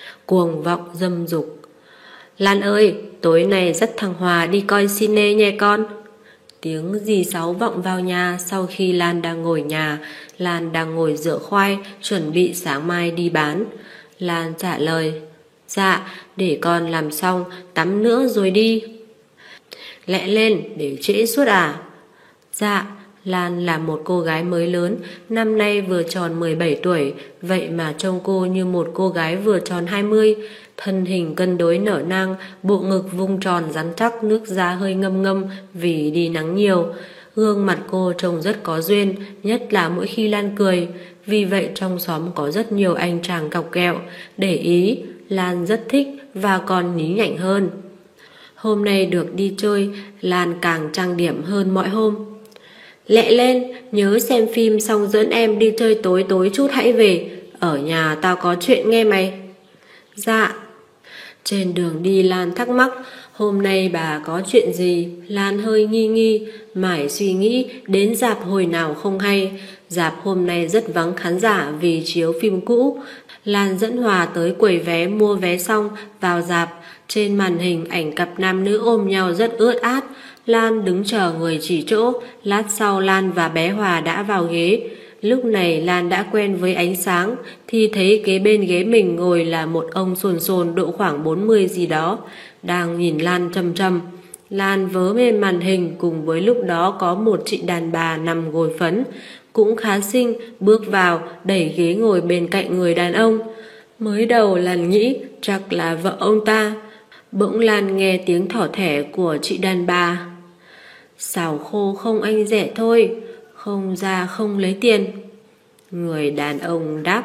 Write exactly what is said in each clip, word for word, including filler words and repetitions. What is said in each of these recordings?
cuồng vọng dâm dục. Lan ơi, tối nay dắt thằng Hòa đi coi cine nhé con. Tiếng dì Sáu vọng vào nhà sau khi Lan đang ngồi nhà. Lan đang ngồi rửa khoai, chuẩn bị sáng mai đi bán. Lan trả lời: Dạ, để con làm xong, tắm nữa rồi đi. Lẹ lên, để trễ suốt à? Dạ. Lan là một cô gái mới lớn, năm nay vừa tròn mười bảy tuổi, vậy mà trông cô như một cô gái vừa tròn hai mươi. Thân hình cân đối nở nang, bộ ngực vung tròn rắn chắc, nước da hơi ngâm ngâm vì đi nắng nhiều. Gương mặt cô trông rất có duyên, nhất là mỗi khi Lan cười. Vì vậy trong xóm có rất nhiều anh chàng cọc kẹo, để ý. Lan rất thích và còn nhí nhảnh hơn. Hôm nay được đi chơi, Lan càng trang điểm hơn mọi hôm. Lẹ lên, nhớ xem phim xong dẫn em đi chơi tối tối chút hãy về. Ở nhà tao có chuyện nghe mày. Dạ. Trên đường đi Lan thắc mắc hôm nay bà có chuyện gì. Lan hơi nghi nghi, mải suy nghĩ đến rạp hồi nào không hay. Rạp hôm nay rất vắng khán giả vì chiếu phim cũ. Lan dẫn Hòa tới quầy vé mua vé xong vào rạp. Trên màn hình ảnh cặp nam nữ ôm nhau rất ướt át. Lan đứng chờ người chỉ chỗ. Lát sau Lan và bé Hòa đã vào ghế. Lúc này Lan đã quen với ánh sáng thì thấy kế bên ghế mình ngồi là một ông sồn sồn độ khoảng bốn mươi gì đó, đang nhìn Lan chằm chằm. Lan vớ lên màn hình, cùng với lúc đó có một chị đàn bà nằm gối phấn, cũng khá xinh, bước vào đẩy ghế ngồi bên cạnh người đàn ông. Mới đầu Lan nghĩ chắc là vợ ông ta. Bỗng Lan nghe tiếng thỏ thẻ của chị đàn bà. Xào khô không anh rẻ thôi, không ra không lấy tiền. Người đàn ông đáp: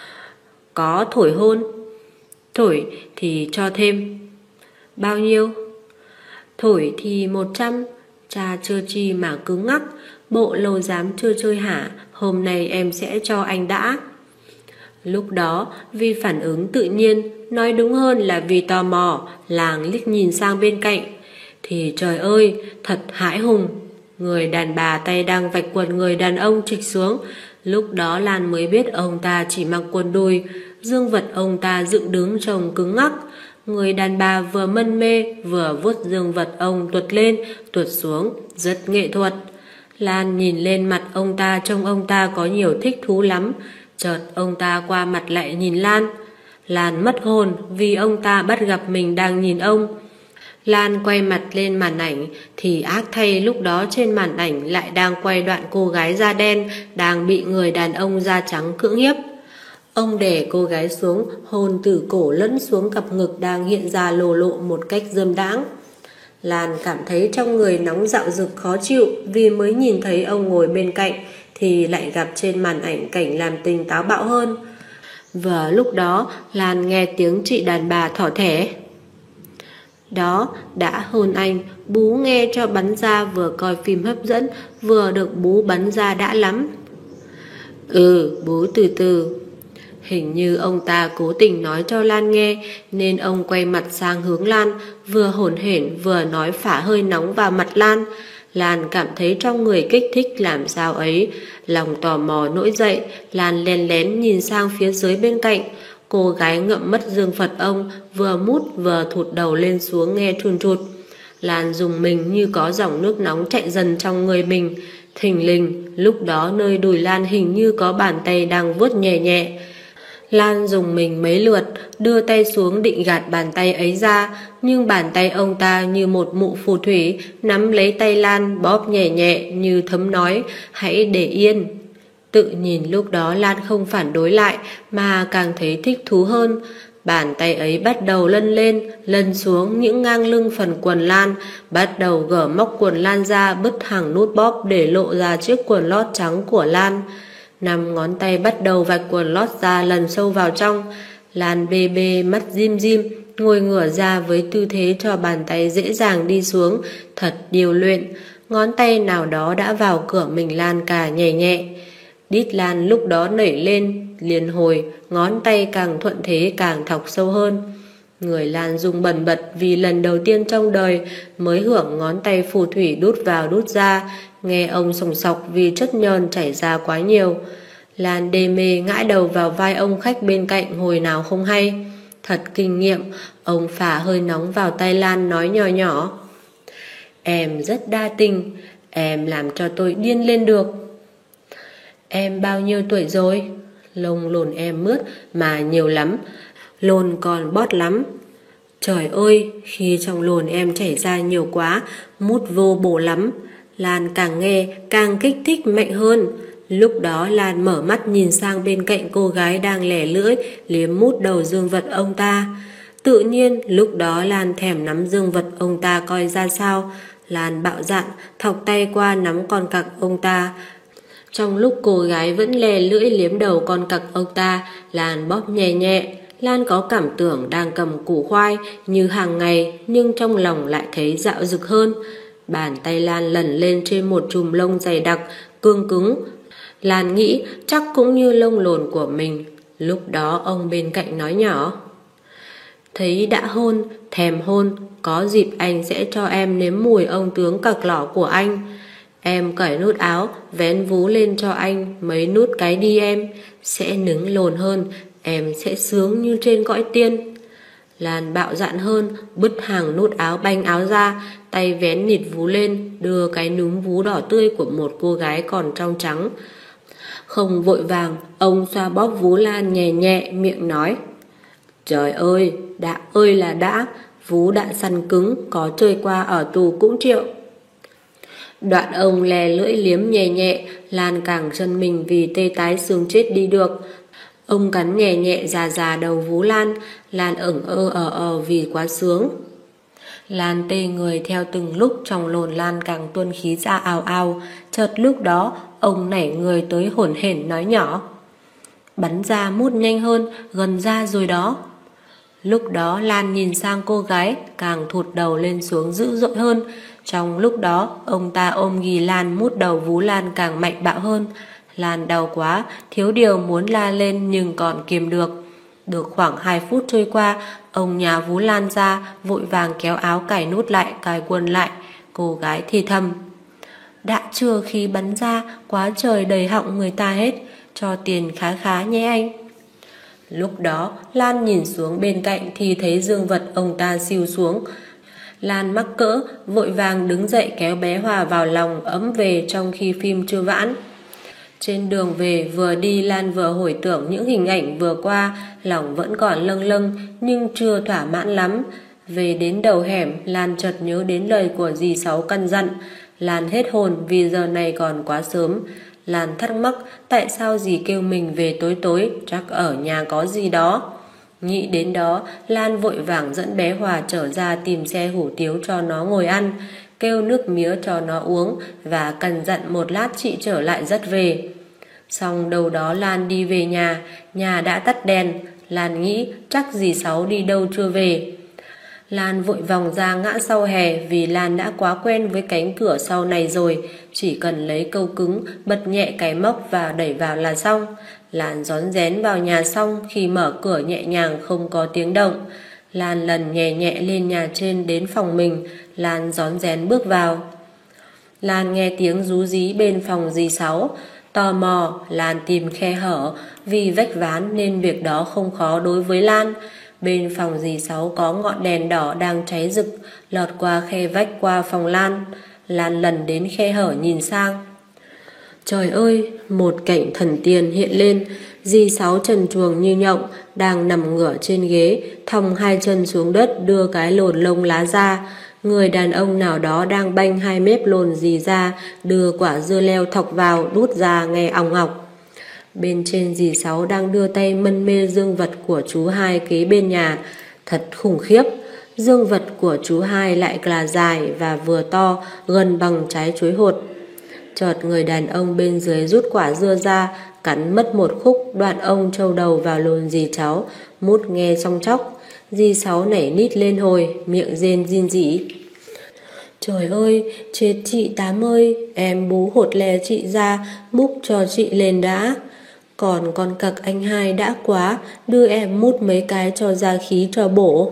Có thổi hôn. Thổi thì cho thêm. Bao nhiêu? Thổi thì một trăm. Cha chưa chi mà cứng ngắc. Bộ lâu dám chưa chơi hả? Hôm nay em sẽ cho anh đã. Lúc đó vì phản ứng tự nhiên, nói đúng hơn là vì tò mò, Làng liếc nhìn sang bên cạnh. Thì trời ơi, thật hãi hùng. Người đàn bà tay đang vạch quần người đàn ông trịch xuống. Lúc đó Lan mới biết ông ta chỉ mặc quần đùi. Dương vật ông ta dựng đứng trông cứng ngắc. Người đàn bà vừa mân mê vừa vuốt dương vật ông tuột lên tuột xuống, rất nghệ thuật. Lan nhìn lên mặt ông ta, trông ông ta có nhiều thích thú lắm. Chợt ông ta qua mặt lại nhìn Lan. Lan mất hồn vì ông ta bắt gặp mình đang nhìn ông. Lan quay mặt lên màn ảnh thì ác thay lúc đó trên màn ảnh lại đang quay đoạn cô gái da đen đang bị người đàn ông da trắng cưỡng hiếp. Ông đè cô gái xuống, hôn từ cổ lẫn xuống cặp ngực đang hiện ra lồ lộ một cách dâm đãng. Lan cảm thấy trong người nóng dạo dực khó chịu vì mới nhìn thấy ông ngồi bên cạnh thì lại gặp trên màn ảnh cảnh làm tình táo bạo hơn. Vừa lúc đó Lan nghe tiếng chị đàn bà thỏ thẻ. Đó, đã hôn anh, bú nghe cho bắn ra, vừa coi phim hấp dẫn, vừa được bú bắn ra đã lắm. Ừ, bú từ từ. Hình như ông ta cố tình nói cho Lan nghe, nên ông quay mặt sang hướng Lan, vừa hổn hển vừa nói phả hơi nóng vào mặt Lan. Lan cảm thấy trong người kích thích làm sao ấy, lòng tò mò nổi dậy. Lan lén lén nhìn sang phía dưới bên cạnh. Cô gái ngậm mất dương vật ông, vừa mút vừa thụt đầu lên xuống nghe chun chụt. Lan dùng mình như có dòng nước nóng chạy dần trong người mình. Thình lình, lúc đó nơi đùi Lan hình như có bàn tay đang vuốt nhẹ nhẹ. Lan dùng mình mấy lượt, đưa tay xuống định gạt bàn tay ấy ra, nhưng bàn tay ông ta như một mụ phù thủy nắm lấy tay Lan, bóp nhẹ nhẹ như thấm nói: hãy để yên. Tự nhìn lúc đó Lan không phản đối lại mà càng thấy thích thú hơn. Bàn tay ấy bắt đầu lân lên, lân xuống những ngang lưng phần quần Lan, bắt đầu gỡ móc quần Lan ra, bứt hàng nút bóp để lộ ra chiếc quần lót trắng của Lan. Năm ngón tay bắt đầu vạch quần lót ra lần sâu vào trong. Lan bê bê mắt dim dim, ngồi ngửa ra với tư thế cho bàn tay dễ dàng đi xuống, thật điều luyện. Ngón tay nào đó đã vào cửa mình Lan cả nhẹ nhẹ. Đít Lan lúc đó nảy lên liền hồi, ngón tay càng thuận thế càng thọc sâu hơn. Người Lan rung bần bật vì lần đầu tiên trong đời mới hưởng ngón tay phù thủy đút vào đút ra, nghe ông sòng sọc vì chất nhờn chảy ra quá nhiều. Lan đê mê ngã đầu vào vai ông khách bên cạnh hồi nào không hay. Thật kinh nghiệm, ông phả hơi nóng vào tay Lan nói nhỏ nhỏ. Em rất đa tình, em làm cho tôi điên lên được. Em bao nhiêu tuổi rồi? Lông lồn em mướt mà nhiều lắm, lồn còn bót lắm. Trời ơi, khi trong lồn em chảy ra nhiều quá, mút vô bổ lắm. Lan càng nghe càng kích thích mạnh hơn. Lúc đó Lan mở mắt nhìn sang bên cạnh cô gái đang lẻ lưỡi liếm mút đầu dương vật ông ta. Tự nhiên lúc đó Lan thèm nắm dương vật ông ta coi ra sao. Lan bạo dạn thọc tay qua nắm con cặc ông ta. Trong lúc cô gái vẫn lè lưỡi liếm đầu con cặc ông ta, Lan bóp nhẹ nhẹ. Lan có cảm tưởng đang cầm củ khoai như hàng ngày, nhưng trong lòng lại thấy dạo dực hơn. Bàn tay Lan lẩn lên trên một chùm lông dày đặc, cương cứng. Lan nghĩ chắc cũng như lông lồn của mình. Lúc đó ông bên cạnh nói nhỏ. Thấy đã hôn, thèm hôn, có dịp anh sẽ cho em nếm mùi ông tướng cặc lỏ của anh. Em cởi nút áo, vén vú lên cho anh mấy nút cái đi em. Sẽ nứng lồn hơn, em sẽ sướng như trên cõi tiên. Lan bạo dạn hơn, bứt hàng nút áo banh áo ra, tay vén nịt vú lên, đưa cái núm vú đỏ tươi của một cô gái còn trong trắng. Không vội vàng, ông xoa bóp vú Lan nhẹ nhẹ, miệng nói. Trời ơi, đã ơi là đã, vú đã săn cứng, có chơi qua ở tù cũng chịu. Đoạn ông lè lưỡi liếm nhẹ nhẹ, Lan càng chân mình vì tê tái xương chết đi được. Ông cắn nhẹ nhẹ già già đầu vú Lan, Lan ửng ơ ờ ờ vì quá sướng. Lan tê người theo từng lúc, trong lồn Lan càng tuôn khí ra ào ào. Chợt lúc đó ông nảy người tới hổn hển nói nhỏ. Bắn ra mút nhanh hơn, gần ra rồi đó. Lúc đó Lan nhìn sang cô gái, càng thụt đầu lên xuống dữ dội hơn. Trong lúc đó ông ta ôm ghì Lan, mút đầu vú Lan càng mạnh bạo hơn. Lan đau quá, thiếu điều muốn la lên nhưng còn kiềm được. Được khoảng hai phút trôi qua, ông nhả vú Lan ra, vội vàng kéo áo cài nút lại, cài quần lại. Cô gái thì thầm. Đã chưa khi bắn ra, quá trời đầy họng người ta hết, cho tiền khá khá nhé anh. Lúc đó Lan nhìn xuống bên cạnh thì thấy dương vật ông ta siêu xuống. Lan mắc cỡ, vội vàng đứng dậy kéo bé Hòa vào lòng ấm về trong khi phim chưa vãn. Trên đường về vừa đi, Lan vừa hồi tưởng những hình ảnh vừa qua, lòng vẫn còn lâng lâng nhưng chưa thỏa mãn lắm. Về đến đầu hẻm, Lan chợt nhớ đến lời của dì Sáu căn dặn. Lan hết hồn vì giờ này còn quá sớm. Lan thắc mắc tại sao dì kêu mình về tối tối, chắc ở nhà có gì đó. Nghĩ đến đó, Lan vội vàng dẫn bé Hòa trở ra tìm xe hủ tiếu cho nó ngồi ăn, kêu nước mía cho nó uống và căn dặn một lát chị trở lại dắt về. Xong đầu đó Lan đi về nhà, nhà đã tắt đèn. Lan nghĩ chắc dì Sáu đi đâu chưa về. Lan vội vòng ra ngã sau hè vì Lan đã quá quen với cánh cửa sau này rồi, chỉ cần lấy câu cứng, bật nhẹ cái móc và đẩy vào là xong. Lan rón rén vào nhà xong, khi mở cửa nhẹ nhàng không có tiếng động. Lan lần nhẹ nhẹ lên nhà trên đến phòng mình, Lan rón rén bước vào. Lan nghe tiếng rú rí bên phòng dì Sáu. Tò mò, Lan tìm khe hở, vì vách ván nên việc đó không khó đối với Lan. Bên phòng dì Sáu có ngọn đèn đỏ đang cháy rực, lọt qua khe vách qua phòng Lan. Lan lần đến khe hở nhìn sang. Trời ơi, một cảnh thần tiên hiện lên. Dì Sáu trần truồng như nhộng, đang nằm ngửa trên ghế, thòng hai chân xuống đất đưa cái lồn lông lá ra. Người đàn ông nào đó đang banh hai mép lồn dì ra, đưa quả dưa leo thọc vào, đút ra nghe òng ọc. Bên trên dì Sáu đang đưa tay mân mê dương vật của chú Hai kế bên nhà. Thật khủng khiếp. Dương vật của chú Hai lại là dài và vừa to, gần bằng trái chuối hột. Chợt người đàn ông bên dưới rút quả dưa ra, cắn mất một khúc, đoạn ông trâu đầu vào lồn dì cháu, mút nghe trong chóc. Dì Sáu nảy nít lên hồi, miệng rên rin rỉ. Trời ơi, chết chị Tám ơi, em bú hột lè chị ra, múc cho chị lên đã. Còn con cặc anh Hai đã quá, đưa em mút mấy cái cho ra khí cho bổ.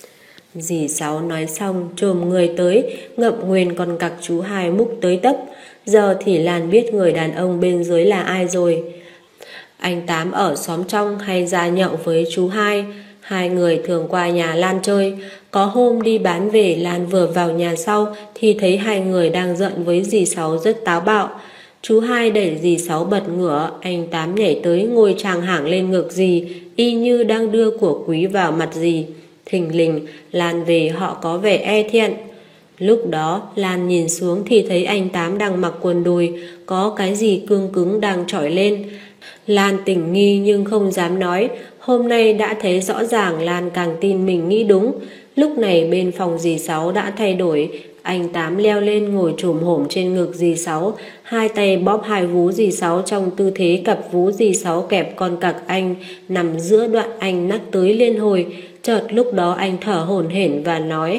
Dì Sáu nói xong chồm người tới, ngậm nguyên con cặc chú Hai múc tới tấp. Giờ thì Lan biết người đàn ông bên dưới là ai rồi. Anh Tám ở xóm trong hay ra nhậu với chú Hai. Hai người thường qua nhà Lan chơi. Có hôm đi bán về, Lan vừa vào nhà sau thì thấy hai người đang giận với dì Sáu rất táo bạo. Chú Hai đẩy dì Sáu bật ngửa, anh Tám nhảy tới ngồi tràng hảng lên ngực dì, y như đang đưa của quý vào mặt dì. Thình lình, Lan về họ có vẻ e thẹn. Lúc đó Lan nhìn xuống thì thấy anh Tám đang mặc quần đùi, có cái gì cương cứng đang trỏi lên. Lan tỉnh nghi nhưng không dám nói. Hôm nay đã thấy rõ ràng, Lan càng tin mình nghĩ đúng. Lúc này bên phòng dì Sáu đã thay đổi. Anh Tám leo lên ngồi chồm hổm trên ngực dì Sáu, hai tay bóp hai vú dì Sáu trong tư thế cặp vú dì Sáu kẹp con cặc anh nằm giữa đoạn anh nắc tới liên hồi. Chợt lúc đó anh thở hổn hển và nói: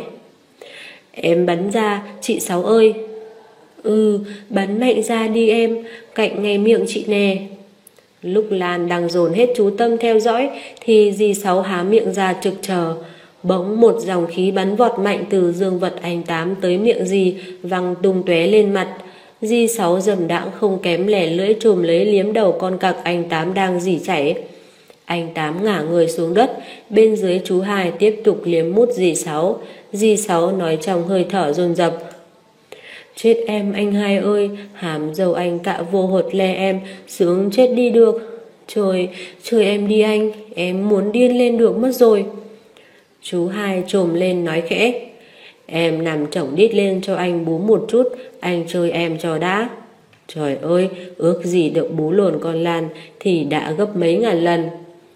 "Em bắn ra, chị Sáu ơi." "Ừ, bắn mạnh ra đi em, cạnh ngay miệng chị nè." Lúc Lan đang dồn hết chú tâm theo dõi thì dì Sáu há miệng ra trực chờ. Bỗng một dòng khí bắn vọt mạnh từ dương vật anh Tám tới miệng dì, văng tung tóe lên mặt. Dì Sáu dầm đãng không kém lẻ lưỡi chồm lấy liếm đầu con cặc anh Tám đang rỉ chảy. Anh Tám ngả người xuống đất, bên dưới chú Hai tiếp tục liếm mút dì Sáu. Dì Sáu nói trong hơi thở dồn dập: "Chết em anh Hai ơi, hàm dầu anh cạ vô hột le em, sướng chết đi được. Trời, trời em đi anh, em muốn điên lên được mất rồi." Chú Hai trồm lên nói khẽ: "Em nằm chổng đít lên cho anh bú một chút, anh chơi em cho đã." Trời ơi, ước gì được bú lồn con Lan thì đã gấp mấy ngàn lần.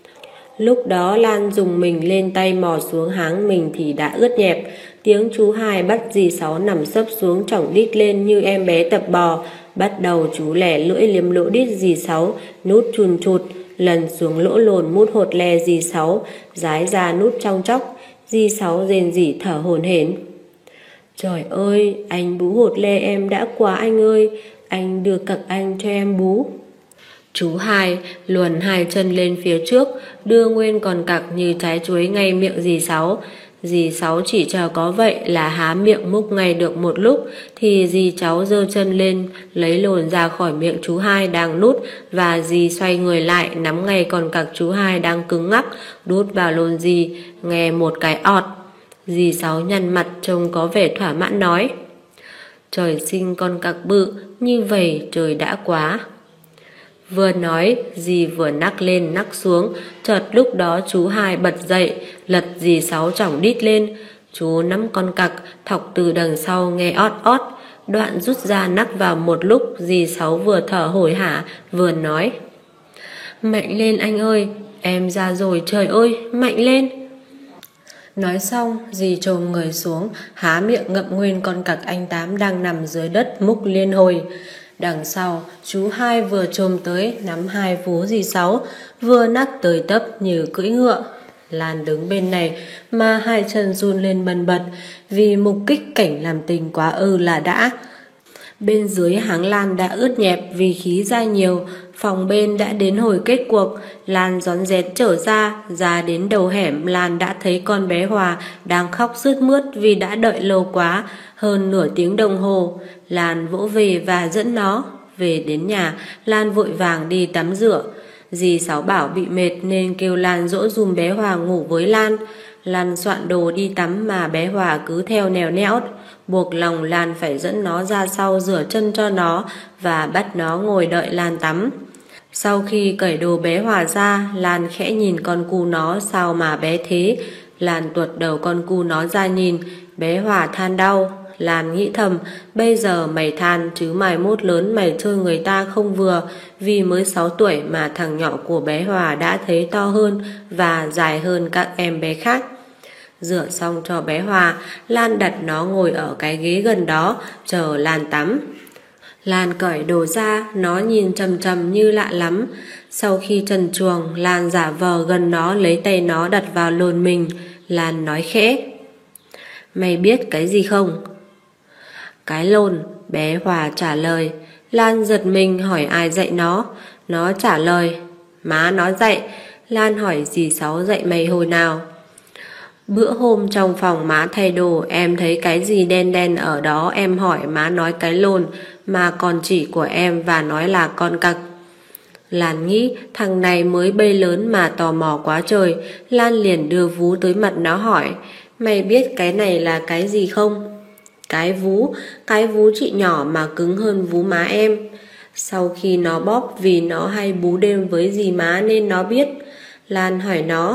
Lúc đó Lan dùng mình lên tay mò xuống háng mình thì đã ướt nhẹp. Tiếng chú Hai bắt dì Sáu nằm sấp xuống chổng đít lên như em bé tập bò. Bắt đầu chú lẻ lưỡi liếm lỗ đít dì Sáu, nút chùn chụt, lần xuống lỗ lồn mút hột le dì Sáu, rái ra nút trong chóc. Dì Sáu rên rỉ thở hổn hển: "Trời ơi, anh bú hột le em đã quá anh ơi, anh đưa cặc anh cho em bú." Chú Hai luồn hai chân lên phía trước, đưa nguyên con cặc như trái chuối ngay miệng dì Sáu. Dì Sáu chỉ chờ có vậy là há miệng múc ngay được một lúc thì dì cháu giơ chân lên lấy lồn ra khỏi miệng chú Hai đang nút, và dì xoay người lại nắm ngay con cặc chú Hai đang cứng ngắc đút vào lồn dì. Nghe một cái ọt, dì Sáu nhăn mặt trông có vẻ thỏa mãn nói: "Trời sinh con cặc bự, như vậy trời đã quá." Vừa nói dì vừa nắc lên nắc xuống. Chợt lúc đó chú Hai bật dậy, lật dì Sáu chỏng đít lên. Chú nắm con cặc thọc từ đằng sau nghe ót ót, đoạn rút ra nắc vào một lúc. Dì Sáu vừa thở hổn hả vừa nói: "Mạnh lên anh ơi, em ra rồi, trời ơi, mạnh lên." Nói xong dì chồm người xuống, há miệng ngậm nguyên con cặc anh Tám đang nằm dưới đất múc liên hồi. Đằng sau chú Hai vừa chồm tới nắm hai vú dì Sáu, vừa nắc tới tấp như cưỡi ngựa. Lan đứng bên này mà hai chân run lên bần bật vì mục kích cảnh làm tình quá ư là đã. Bên dưới háng Lan đã ướt nhẹp vì khí ra nhiều. Phòng bên đã đến hồi kết cuộc. Lan rón rén trở ra. Ra đến đầu hẻm, Lan đã thấy con bé Hòa đang khóc sướt mướt vì đã đợi lâu quá, hơn nửa tiếng đồng hồ. Lan vỗ về và dẫn nó về đến nhà. Lan vội vàng đi tắm rửa. Dì Sáu bảo bị mệt nên kêu Lan dỗ dùm bé Hòa ngủ với Lan. Lan soạn đồ đi tắm mà bé Hòa cứ theo nèo nẽo, buộc lòng Lan phải dẫn nó ra sau rửa chân cho nó và bắt nó ngồi đợi Lan tắm. Sau khi cởi đồ bé Hòa ra, Lan khẽ nhìn con cu nó sao mà bé thế. Lan tuột đầu con cu nó ra nhìn. Bé Hòa than đau. Lan nghĩ thầm, bây giờ mày than chứ mai mốt lớn mày chơi người ta không vừa, vì mới sáu tuổi mà thằng nhỏ của bé Hòa đã thấy to hơn và dài hơn các em bé khác. Rửa xong cho bé Hòa, Lan đặt nó ngồi ở cái ghế gần đó chờ Lan tắm. Lan cởi đồ ra, nó nhìn trầm trầm như lạ lắm. Sau khi trần truồng, Lan giả vờ gần nó lấy tay nó đặt vào lồn mình. Lan nói khẽ: "Mày biết cái gì không?" "Cái lồn," bé Hòa trả lời. Lan giật mình hỏi ai dạy nó. Nó trả lời: "Má nó dạy." Lan hỏi dì Sáu dạy mày hồi nào. "Bữa hôm trong phòng má thay đồ, em thấy cái gì đen đen ở đó, em hỏi má nói cái lồn, mà còn chỉ của em và nói là con cặc." Lan nghĩ thằng này mới bay lớn mà tò mò quá trời. Lan liền đưa vú tới mặt nó hỏi: Mày biết cái này là cái gì không? Cái vú, cái vú chị nhỏ mà cứng hơn vú má em. Sau khi nó bóp, vì nó hay bú đêm với dì má nên nó biết. Lan hỏi nó: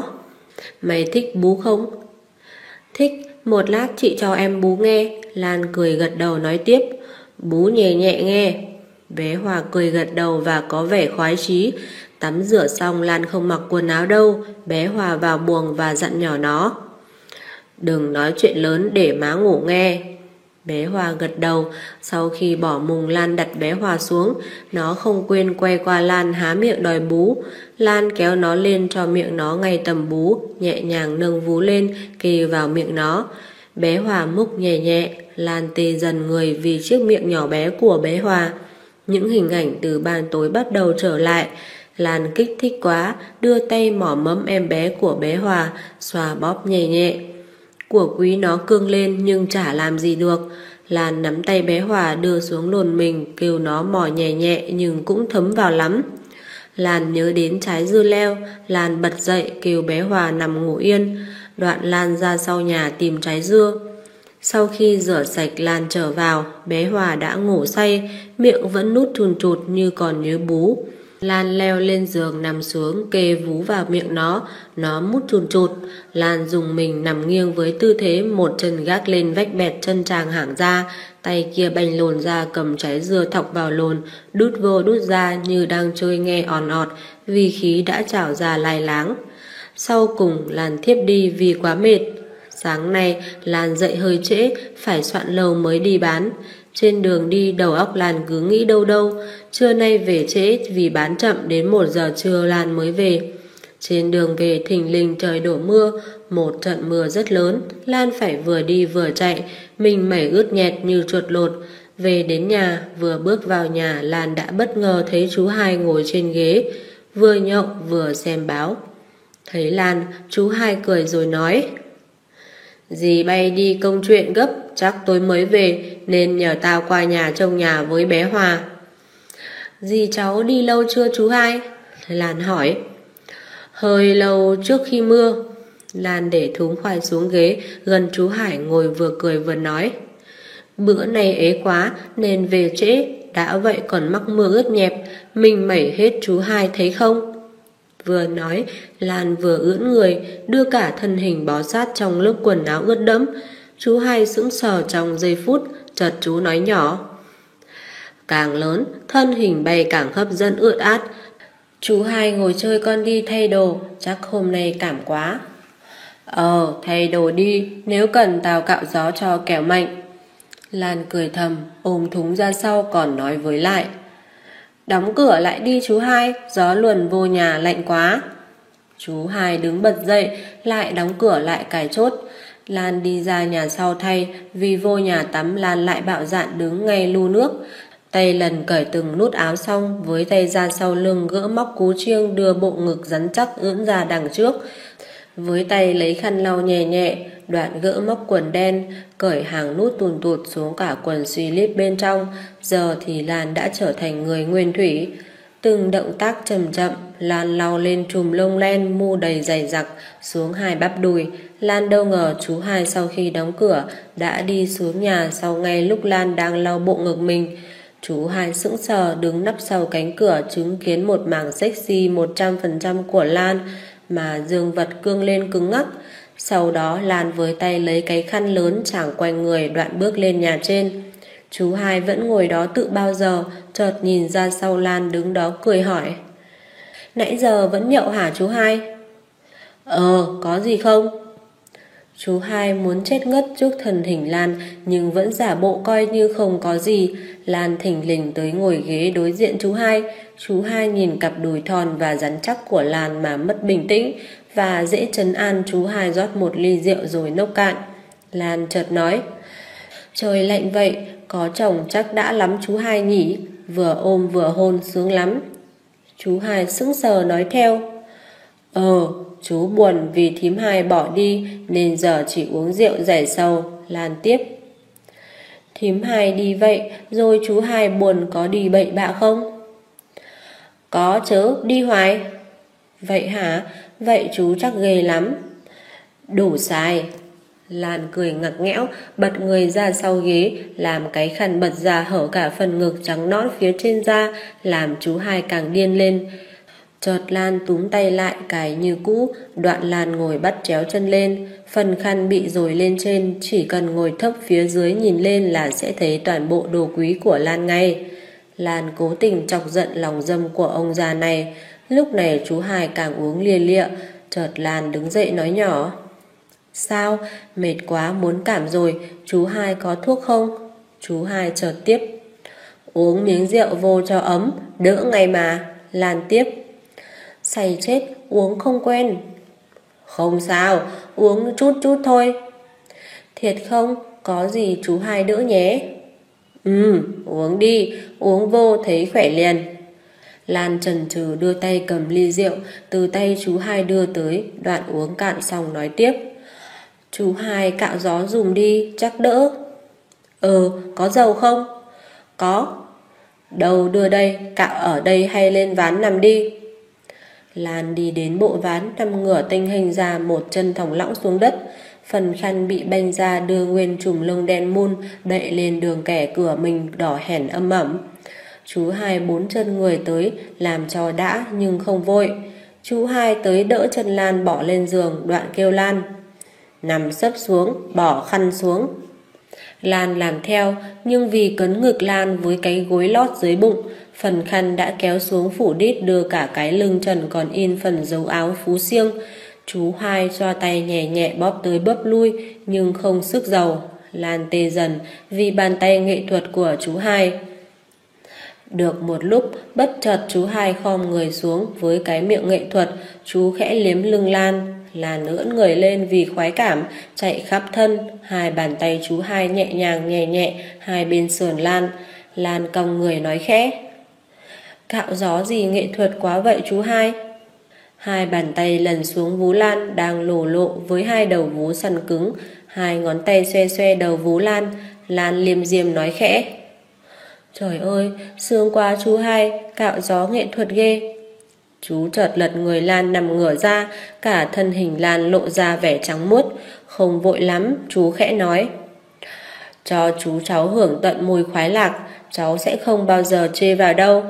Mày thích bú không? Thích, một lát chị cho em bú nghe. Lan cười gật đầu nói tiếp: Bú nhẹ nhẹ nghe. Bé Hòa cười gật đầu và có vẻ khoái chí. Tắm rửa xong Lan không mặc quần áo đâu. Bé Hòa vào buồng và dặn nhỏ nó: Đừng nói chuyện lớn để má ngủ nghe. Bé Hòa gật đầu. Sau khi bỏ mùng, Lan đặt bé Hòa xuống. Nó không quên quay qua Lan há miệng đòi bú. Lan kéo nó lên cho miệng nó ngay tầm bú, nhẹ nhàng nâng vú lên kề vào miệng nó. Bé Hòa múc nhẹ nhẹ. Lan tê dần người vì chiếc miệng nhỏ bé của bé Hòa. Những hình ảnh từ ban tối bắt đầu trở lại. Lan kích thích quá, đưa tay mỏ mẫm em bé của bé Hòa, xoa bóp nhẹ nhẹ. Của Quý nó cương lên nhưng chả làm gì được. Lan nắm tay bé Hòa đưa xuống lồn mình, kêu nó mỏ nhẹ nhẹ nhưng cũng thấm vào lắm. Lan nhớ đến trái dưa leo. Lan bật dậy kêu bé Hòa nằm ngủ yên. Đoạn Lan ra sau nhà tìm trái dưa. Sau khi rửa sạch, Lan trở vào. Bé Hòa đã ngủ say, miệng vẫn nút trùn trụt như còn nhớ bú. Lan leo lên giường nằm xuống kê vú vào miệng nó. Nó mút chùn chụt. Lan dùng mình nằm nghiêng với tư thế một chân gác lên vách bẹt chân tràng hảng ra, tay kia bành lồn ra cầm trái dưa thọc vào lồn, đút vô đút ra như đang chơi nghe òn ọt vì khí đã trào ra lai láng. Sau cùng Lan thiếp đi vì quá mệt. Sáng nay Lan dậy hơi trễ, phải soạn lâu mới đi bán. Trên đường đi đầu óc Lan cứ nghĩ đâu đâu. Trưa nay về trễ vì bán chậm, đến một giờ trưa Lan mới về. Trên đường về thình lình trời đổ mưa, một trận mưa rất lớn. Lan phải vừa đi vừa chạy, mình mẩy ướt nhẹt như chuột lột. Về đến nhà, vừa bước vào nhà Lan đã bất ngờ thấy chú Hai ngồi trên ghế, vừa nhậu vừa xem báo. Thấy Lan, chú Hai cười rồi nói: Dì bay đi công chuyện gấp, chắc tối mới về nên nhờ tao qua nhà trông nhà với bé Hòa. Dì cháu đi lâu chưa chú Hai? Lan hỏi. Hơi lâu trước khi mưa. Lan để thúng khoai xuống ghế gần chú Hải ngồi vừa cười vừa nói: Bữa nay ế quá nên về trễ, đã vậy còn mắc mưa ướt nhẹp, mình mẩy hết chú Hai thấy không? Vừa nói, Lan vừa ưỡn người, đưa cả thân hình bó sát trong lớp quần áo ướt đẫm. Chú Hai sững sờ trong giây phút, chợt chú nói nhỏ: Càng lớn, thân hình bay càng hấp dẫn ướt át. Chú Hai ngồi chơi con đi thay đồ, chắc hôm nay cảm quá. Ờ, thay đồ đi, nếu cần tao cạo gió cho kẻo mạnh. Lan cười thầm, ôm thúng ra sau còn nói với lại: Đóng cửa lại đi chú Hai, gió luồn vô nhà lạnh quá. Chú Hai đứng bật dậy, lại đóng cửa lại cài chốt. Lan đi ra nhà sau thay, vì vô nhà tắm Lan lại bạo dạn đứng ngay lu nước. Tay lần cởi từng nút áo xong, với tay ra sau lưng gỡ móc cú chiêng đưa bộ ngực rắn chắc ưỡn ra đằng trước. Với tay lấy khăn lau nhẹ nhẹ, đoạn gỡ móc quần đen, cởi hàng nút tùn tụt xuống cả quần suy líp bên trong. Giờ thì Lan đã trở thành người nguyên thủy. Từng động tác chậm chậm, Lan lau lên chùm lông len mu đầy dày dặc xuống hai bắp đùi. Lan đâu ngờ chú Hai sau khi đóng cửa đã đi xuống nhà sau ngay lúc Lan đang lau bộ ngực mình. Chú Hai sững sờ đứng nấp sau cánh cửa, chứng kiến một mảng sexy một trăm phần trăm của Lan mà dương vật cương lên cứng ngắc. Sau đó Lan với tay lấy cái khăn lớn choàng quanh người, đoạn bước lên nhà trên. Chú Hai vẫn ngồi đó tự bao giờ, chợt nhìn ra sau Lan đứng đó cười hỏi: Nãy giờ vẫn nhậu hả chú Hai? Ờ, có gì không? Chú Hai muốn chết ngất trước thân hình Lan nhưng vẫn giả bộ coi như không có gì. Lan thình lình tới ngồi ghế đối diện chú Hai. Chú Hai nhìn cặp đùi thon và rắn chắc của Lan mà mất bình tĩnh, và dễ trấn an chú Hai rót một ly rượu rồi nốc cạn. Lan chợt nói: Trời lạnh vậy, có chồng chắc đã lắm chú Hai nhỉ, vừa ôm vừa hôn sướng lắm. Chú Hai sững sờ nói theo: Ờ, chú buồn vì thím Hai bỏ đi nên giờ chỉ uống rượu giải sầu. Lan tiếp: Thím Hai đi vậy rồi chú Hai buồn có đi bậy bạ không? Có chớ, đi hoài. Vậy hả? Vậy chú chắc ghê lắm. Đủ sai. Lan cười ngặt nghẽo, bật người ra sau ghế, làm cái khăn bật ra hở cả phần ngực trắng nõn phía trên da, làm chú hai càng điên lên. Chợt Lan túm tay lại cài như cũ, Đoạn Lan ngồi bắt chéo chân lên, phần khăn bị dồi lên trên, chỉ cần ngồi thấp phía dưới nhìn lên là sẽ thấy toàn bộ đồ quý của Lan ngay. Lan cố tình chọc giận lòng dâm của ông già này. Lúc này chú hai càng uống lia lịa. Chợt Lan đứng dậy nói nhỏ: Sao? Mệt quá muốn cảm rồi, chú hai có thuốc không? Chú hai chợt tiếp: Uống miếng rượu vô cho ấm, đỡ ngay mà. Lan tiếp: Say chết, uống không quen. Không sao, uống chút chút thôi. Thiệt không? Có gì chú hai đỡ nhé. Ừ, uống đi, uống vô thấy khỏe liền. Lan chần chừ đưa tay cầm ly rượu từ tay chú hai đưa tới, Đoạn uống cạn xong nói tiếp: Chú hai cạo gió dùng đi, chắc đỡ. Ừ, có dầu không? Có. Đâu đưa đây, cạo ở đây hay lên ván nằm đi. Lan đi đến bộ ván, nằm ngửa tinh hình ra, một chân thòng lõng xuống đất. Phần khăn bị banh ra đưa nguyên chùm lông đen mun đậy lên đường kẻ cửa mình đỏ hẻn âm ẩm. Chú hai bốn chân người tới làm cho đã nhưng không vội. Chú hai tới đỡ chân Lan bỏ lên giường, Đoạn kêu Lan: Nằm sấp xuống, bỏ khăn xuống. Lan làm theo, nhưng vì cấn ngực Lan với cái gối lót dưới bụng, phần khăn đã kéo xuống phủ đít đưa cả cái lưng trần còn in phần dấu áo phú siêng. Chú hai cho tay nhẹ nhẹ bóp tới bóp lui nhưng không sức giàu. Lan tê dần vì bàn tay nghệ thuật của chú hai. Được một lúc, bất chợt chú hai khom người xuống với cái miệng nghệ thuật, chú khẽ liếm lưng Lan. Lan ưỡn người lên vì khoái cảm, chạy khắp thân, hai bàn tay chú hai nhẹ nhàng nhẹ nhẹ hai bên sườn Lan. Lan cong người nói khẽ: Cạo gió gì nghệ thuật quá vậy chú hai? Hai bàn tay lần xuống vú Lan đang lổ lộ với hai đầu vú săn cứng, hai ngón tay xoe xoe đầu vú Lan. Lan liêm diêm nói khẽ: Trời ơi, sướng quá chú hai, cạo gió nghệ thuật ghê. Chú chợt lật người Lan nằm ngửa ra, cả thân hình Lan lộ ra vẻ trắng muốt. Không vội lắm, chú khẽ nói: Cho chú cháu hưởng tận mùi khoái lạc, cháu sẽ không bao giờ chê vào đâu.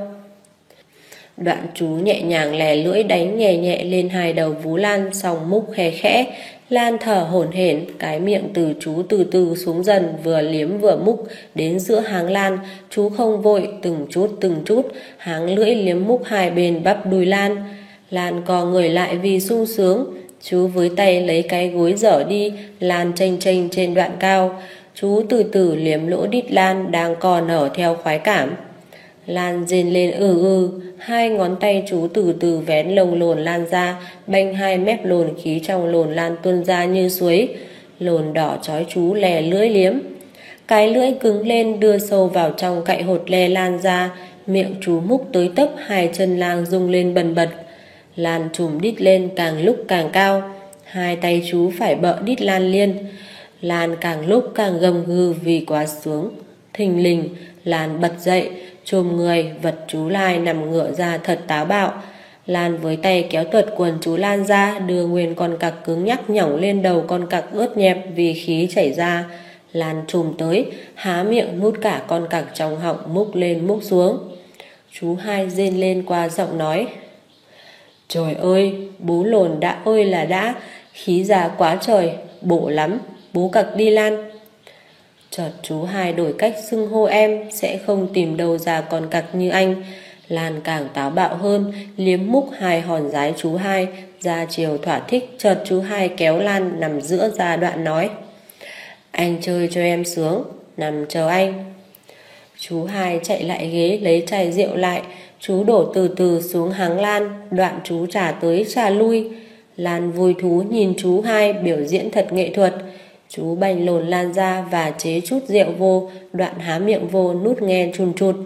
Đoạn chú nhẹ nhàng lè lưỡi đánh nhẹ nhẹ lên hai đầu vú Lan, xong múc khe khẽ. Lan thở hổn hển, cái miệng từ chú từ từ xuống dần, vừa liếm vừa múc đến giữa háng Lan. Chú không vội, từng chút từng chút háng lưỡi liếm múc hai bên bắp đùi Lan. Lan co người lại vì sung sướng. Chú với tay lấy cái gối dở đi. Lan chênh chênh trên đoạn cao. Chú từ từ liếm lỗ đít Lan đang co nở theo khoái cảm. Lan rên lên ừ ừ, hai ngón tay chú từ từ vén lồng lồn Lan ra, banh hai mép lồn, khí trong lồn Lan tuôn ra như suối. Lồn đỏ chói chú lè lưỡi liếm. Cái lưỡi cứng lên đưa sâu vào trong cạy hột le Lan ra, miệng chú múc tới tấp, hai chân Lan rung lên bần bật. Lan trùm đít lên càng lúc càng cao, hai tay chú phải bợ đít Lan liên. Lan càng lúc càng gầm gừ vì quá sướng. Thình lình, Lan bật dậy, chồm người vật chú Lai nằm ngửa ra thật táo bạo. Lan với tay kéo tuột quần chú Lan ra, đưa nguyên con cặc cứng nhắc nhỏng lên đầu con cặc ướt nhẹp vì khí chảy ra. Lan chùm tới, há miệng nuốt cả con cặc trong họng, múc lên múc xuống. Chú hai rên lên qua giọng nói: Trời ơi, bố lồn đã ơi là đã, khí già quá trời, bổ lắm, bố cặc đi Lan. Chợt chú hai đổi cách xưng hô em, sẽ không tìm đâu ra con cặc như anh. Lan càng táo bạo hơn, liếm múc hai hòn giái chú hai, ra chiều thỏa thích. Chợt chú hai kéo Lan nằm giữa ra Đoạn nói: Anh chơi cho em sướng, nằm chờ anh. Chú hai chạy lại ghế lấy chai rượu lại, chú đổ từ từ xuống háng Lan. Đoạn chú trà tới trà lui. Lan vui thú nhìn chú hai biểu diễn thật nghệ thuật. Chú bành lồn Lan ra và chế chút rượu vô. Đoạn há miệng vô nút nghe chun chụt.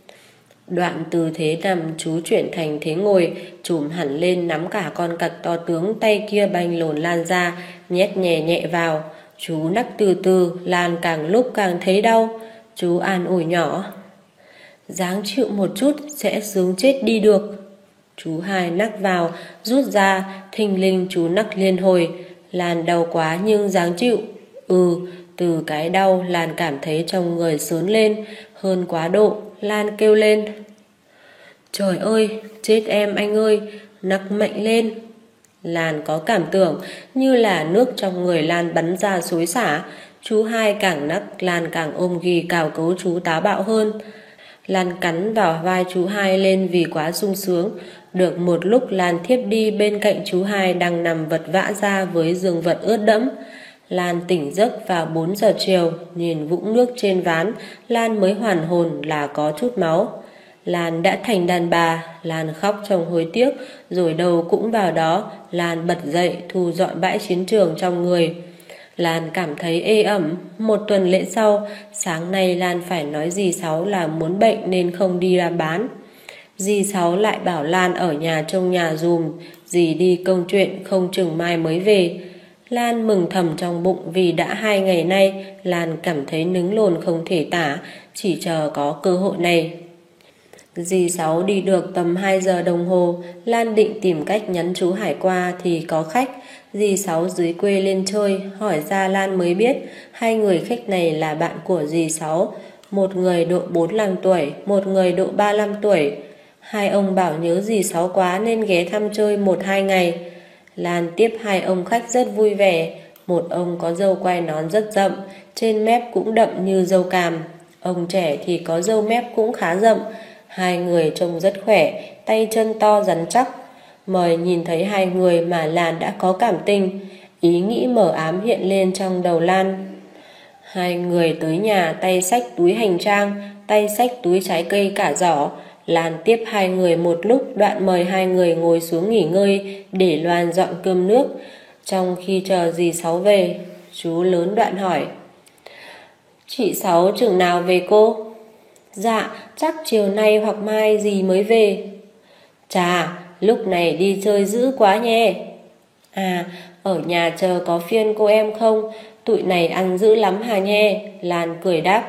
Đoạn từ thế nằm chú chuyển thành thế ngồi, chùm hẳn lên nắm cả con cặc to tướng, tay kia bành lồn Lan ra, nhét nhẹ nhẹ vào. Chú nắc từ từ, Lan càng lúc càng thấy đau. Chú an ủi nhỏ: Dáng chịu một chút sẽ sướng chết đi được. Chú hai nắc vào, rút ra, thình lình chú nắc liên hồi. Lan đau quá nhưng dáng chịu. Ừ, từ cái đau Lan cảm thấy trong người sướn lên, hơn quá độ, Lan kêu lên. Trời ơi, chết em anh ơi, nắc mạnh lên. Lan có cảm tưởng như là nước trong người Lan bắn ra xối xả. Chú hai càng nắc, Lan càng ôm ghì cào cấu chú táo bạo hơn. Lan cắn vào vai chú hai lên vì quá sung sướng. Được một lúc Lan thiếp đi bên cạnh chú hai đang nằm vật vã ra với giường vật ướt đẫm. Lan tỉnh giấc vào bốn giờ chiều, nhìn vũng nước trên ván, Lan mới hoàn hồn là có chút máu. Lan đã thành đàn bà, Lan khóc trong hối tiếc, rồi đầu cũng vào đó, Lan bật dậy thu dọn bãi chiến trường trong người. Lan cảm thấy ê ẩm. Một tuần lễ sau, sáng nay Lan phải nói dì Sáu là muốn bệnh nên không đi ra bán. Dì Sáu lại bảo Lan ở nhà trông nhà dùm, dì đi công chuyện không chừng mai mới về. Lan mừng thầm trong bụng vì đã hai ngày nay Lan cảm thấy nứng lồn không thể tả, chỉ chờ có cơ hội này. Dì Sáu đi được tầm hai giờ đồng hồ, Lan định tìm cách nhắn chú Hải qua thì có khách. Dì Sáu dưới quê lên chơi, hỏi ra Lan mới biết hai người khách này là bạn của dì Sáu. Một người độ bốn mươi lăm tuổi, một người độ ba mươi lăm tuổi. Hai ông bảo nhớ dì Sáu quá nên ghé thăm chơi một hai ngày. Lan tiếp hai ông khách rất vui vẻ. Một ông có râu quai nón rất rậm, trên mép cũng đậm như râu càm. Ông trẻ thì có râu mép cũng khá rậm. Hai người trông rất khỏe, tay chân to rắn chắc. Mời nhìn thấy hai người mà Lan đã có cảm tình. Ý nghĩ mờ ám hiện lên trong đầu Lan. Hai người tới nhà tay xách túi hành trang, tay xách túi trái cây cả giỏ. Lan tiếp hai người một lúc, đoạn mời hai người ngồi xuống nghỉ ngơi để Loan dọn cơm nước. Trong khi chờ dì Sáu về, chú lớn đoạn hỏi. Chị Sáu chừng nào về cô? Dạ, chắc chiều nay hoặc mai dì mới về. Chà, lúc này đi chơi dữ quá nhé. À, ở nhà chờ có phiên cô em không? Tụi này ăn dữ lắm hà nhé. Lan cười đáp.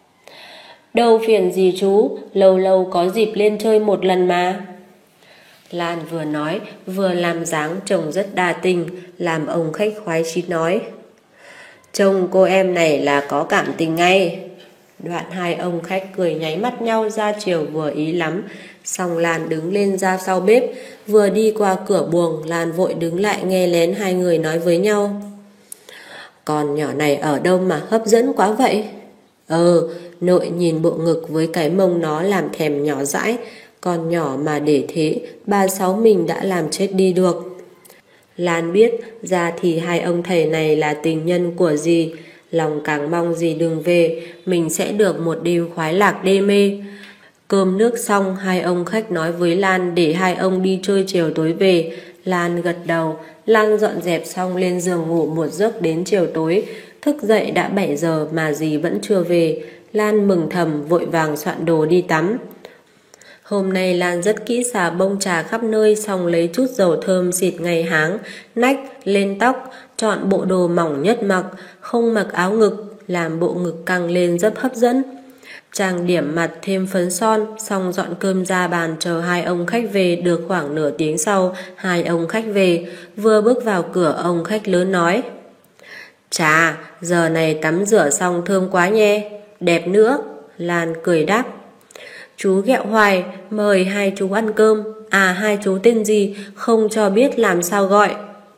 Đâu phiền gì chú, lâu lâu có dịp lên chơi một lần mà. Lan vừa nói vừa làm dáng chồng rất đa tình, làm ông khách khoái chí nói. Chồng cô em này là có cảm tình ngay. Đoạn hai ông khách cười nháy mắt nhau ra chiều vừa ý lắm. Xong Lan đứng lên ra sau bếp. Vừa đi qua cửa buồng, Lan vội đứng lại nghe lén hai người nói với nhau. Con nhỏ này ở đâu mà hấp dẫn quá vậy? Ờ, nội nhìn bộ ngực với cái mông nó làm thèm nhỏ dãi. Con nhỏ mà để thế, bà Sáu mình đã làm chết đi được. Lan biết ra thì hai ông thầy này là tình nhân của dì. Lòng càng mong dì đừng về, mình sẽ được một đêm khoái lạc đê mê. Cơm nước xong, hai ông khách nói với Lan để hai ông đi chơi chiều tối về. Lan gật đầu. Lan dọn dẹp xong lên giường ngủ một giấc đến chiều tối. Thức dậy đã bảy giờ mà dì vẫn chưa về. Lan mừng thầm vội vàng soạn đồ đi tắm. Hôm nay Lan rất kỹ xà bông trà khắp nơi, xong lấy chút dầu thơm xịt ngay háng, nách, lên tóc, chọn bộ đồ mỏng nhất mặc, không mặc áo ngực, làm bộ ngực căng lên rất hấp dẫn. Trang điểm mặt thêm phấn son, xong dọn cơm ra bàn chờ hai ông khách về. Được khoảng nửa tiếng sau, hai ông khách về. Vừa bước vào cửa, ông khách lớn nói. Chà, giờ này tắm rửa xong thơm quá nhé, đẹp nữa. Lan cười đáp. Chú ghẹo hoài, mời hai chú ăn cơm. À, hai chú tên gì, không cho biết làm sao gọi.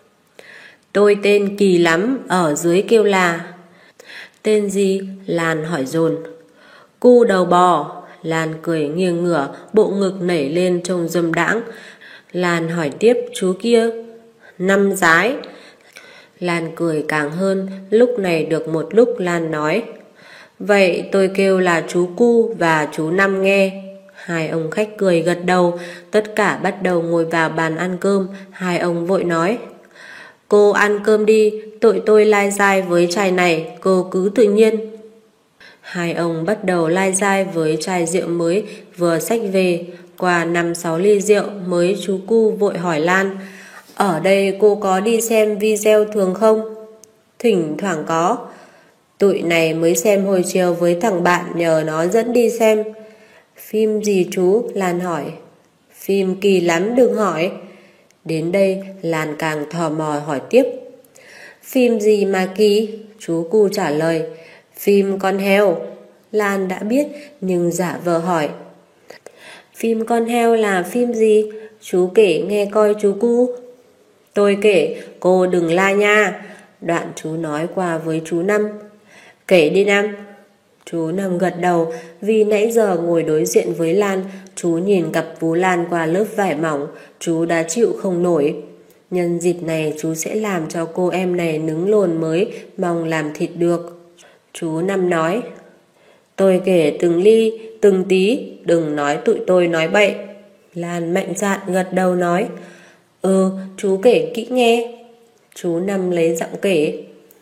Tôi tên kỳ lắm, ở dưới kêu là. Tên gì? Lan hỏi dồn. Cu đầu bò. Lan cười nghiêng ngửa, bộ ngực nảy lên trông dâm đãng. Lan hỏi tiếp, chú kia? Năm Giái. Lan cười càng hơn. Lúc này được một lúc Lan nói. Vậy tôi kêu là chú Cu và chú Năm nghe. Hai ông khách cười gật đầu. Tất cả bắt đầu ngồi vào bàn ăn cơm. Hai ông vội nói. Cô ăn cơm đi, tụi tôi lai dai với chai này, cô cứ tự nhiên. Hai ông bắt đầu lai dai với chai rượu mới vừa xách về. Qua năm sáu ly rượu mới chú Cu vội hỏi Lan. Ở đây cô có đi xem video thường không? Thỉnh thoảng có. Tụi này mới xem hồi chiều với thằng bạn, nhờ nó dẫn đi xem. Phim gì chú? Lan hỏi. Phim kỳ lắm đừng hỏi. Đến đây Lan càng tò mò hỏi tiếp. Phim gì mà kỳ? Chú cu trả lời. Phim con heo. Lan đã biết nhưng giả vờ hỏi. Phim con heo là phim gì? Chú kể nghe coi chú cu. Tôi kể, cô đừng la nha. Đoạn chú nói qua với chú Năm. Kể đi Năm. Chú Năm gật đầu, vì nãy giờ ngồi đối diện với Lan, chú nhìn cặp vú Lan qua lớp vải mỏng, chú đã chịu không nổi. Nhân dịp này chú sẽ làm cho cô em này nướng lồn mới, mong làm thịt được. Chú Năm nói. Tôi kể từng ly, từng tí, đừng nói tụi tôi nói bậy. Lan mạnh dạn gật đầu nói. Ừ, chú kể kỹ nghe. Chú Năm lấy giọng kể.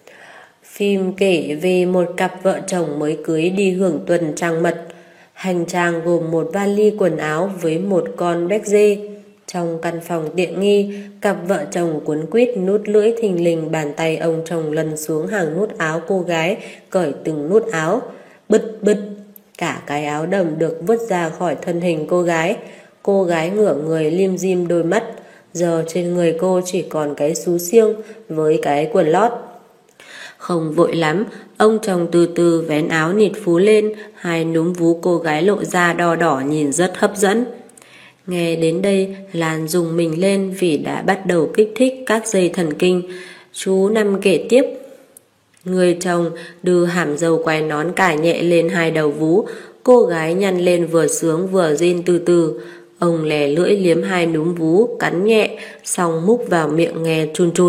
Phim kể về một cặp vợ chồng mới cưới đi hưởng tuần trăng mật. Hành trang gồm một vali quần áo với một con béc dê. Trong căn phòng tiện nghi, cặp vợ chồng cuốn quýt nút lưỡi thình lình, bàn tay ông chồng lần xuống hàng nút áo cô gái, cởi từng nút áo. Bứt bứt, cả cái áo đầm được vứt ra khỏi thân hình cô gái. Cô gái ngửa người lim dim đôi mắt. Giờ trên người cô chỉ còn cái xú xiêng với cái quần lót. Không vội lắm, ông chồng từ từ vén áo nịt phú lên, hai núm vú cô gái lộ ra đo đỏ nhìn rất hấp dẫn. Nghe đến đây, Lan rùng mình lên vì đã bắt đầu kích thích các dây thần kinh. Chú Năm kể tiếp. Người chồng đưa hàm râu quai nón cài nhẹ lên hai đầu vú, cô gái nhăn lên vừa sướng vừa rên từ từ. Ông lè lưỡi liếm hai núm vú, cắn nhẹ, xong múc vào miệng nghe chun chụt.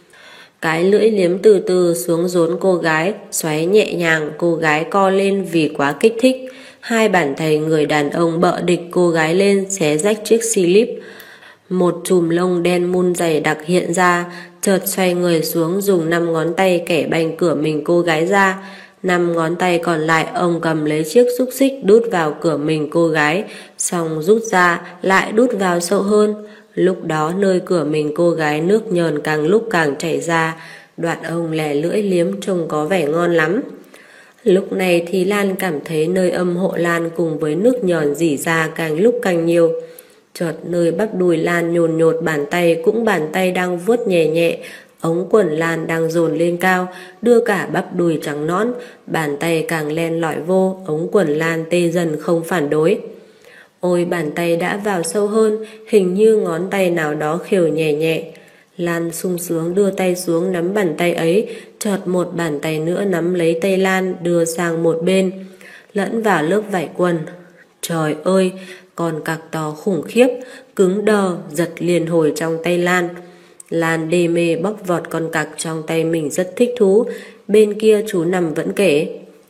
Cái lưỡi liếm từ từ xuống rốn cô gái, xoáy nhẹ nhàng, cô gái co lên vì quá kích thích. Hai bàn tay người đàn ông bợ địch cô gái lên, xé rách chiếc slip. Một chùm lông đen mun dày đặc hiện ra, chợt xoay người xuống dùng năm ngón tay kẻ bành cửa mình cô gái ra. Năm ngón tay còn lại ông cầm lấy chiếc xúc xích đút vào cửa mình cô gái, xong rút ra lại đút vào sâu hơn. Lúc đó nơi cửa mình cô gái nước nhờn càng lúc càng chảy ra. Đoạn ông lè lưỡi liếm trông có vẻ ngon lắm. Lúc này thì Lan cảm thấy nơi âm hộ Lan cùng với nước nhờn rỉ ra càng lúc càng nhiều. Chợt nơi bắp đùi Lan nhồn nhột, bàn tay cũng bàn tay đang vuốt nhẹ nhẹ. Ống quần Lan đang dồn lên cao, đưa cả bắp đùi trắng nõn, bàn tay càng len lỏi vô, ống quần Lan tê dần không phản đối. Ôi, bàn tay đã vào sâu hơn, hình như ngón tay nào đó khều nhẹ nhẹ. Lan sung sướng đưa tay xuống nắm bàn tay ấy, chợt một bàn tay nữa nắm lấy tay Lan đưa sang một bên, lẫn vào lớp vải quần. Trời ơi, con cặc to khủng khiếp, cứng đờ, giật liền hồi trong tay Lan. Lan đê mê bóc vọt con cặc trong tay mình rất thích thú. Bên kia chú Năm vẫn kể.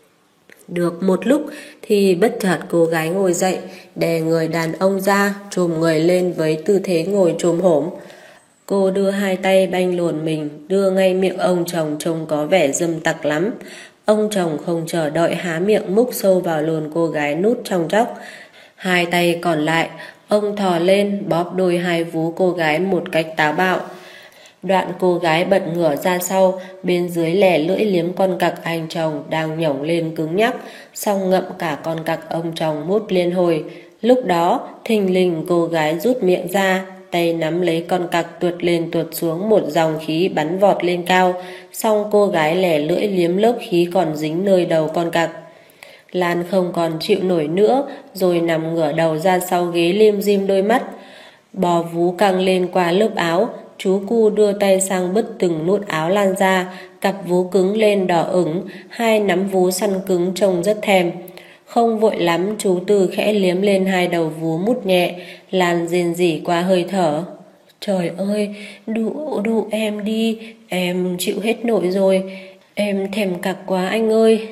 Được một lúc thì bất chợt cô gái ngồi dậy, đè người đàn ông ra, chồm người lên với tư thế ngồi chồm hổm. Cô đưa hai tay banh lồn mình, đưa ngay miệng ông chồng trông có vẻ dâm tặc lắm. Ông chồng không chờ đợi há miệng múc sâu vào lồn cô gái nút trong chóc. Hai tay còn lại, ông thò lên bóp đôi hai vú cô gái một cách táo bạo. Đoạn cô gái bật ngửa ra sau, bên dưới lè lưỡi liếm con cặc anh chồng đang nhổng lên cứng nhắc, xong ngậm cả con cặc ông chồng mút liên hồi. Lúc đó, thình lình cô gái rút miệng ra, tay nắm lấy con cặc tuột lên tuột xuống, một dòng khí bắn vọt lên cao, xong cô gái lè lưỡi liếm lớp khí còn dính nơi đầu con cặc. Lan không còn chịu nổi nữa, rồi nằm ngửa đầu ra sau ghế lim dim đôi mắt. Bò vú căng lên qua lớp áo, chú cu đưa tay sang bứt từng nút áo Lan ra, cặp vú cứng lên đỏ ửng, hai nắm vú săn cứng trông rất thèm. Không vội lắm, chú Tư khẽ liếm lên hai đầu vú mút nhẹ, Lan rên rỉ qua hơi thở. Trời ơi, đụ đụ em đi, em chịu hết nổi rồi, em thèm cặc quá anh ơi.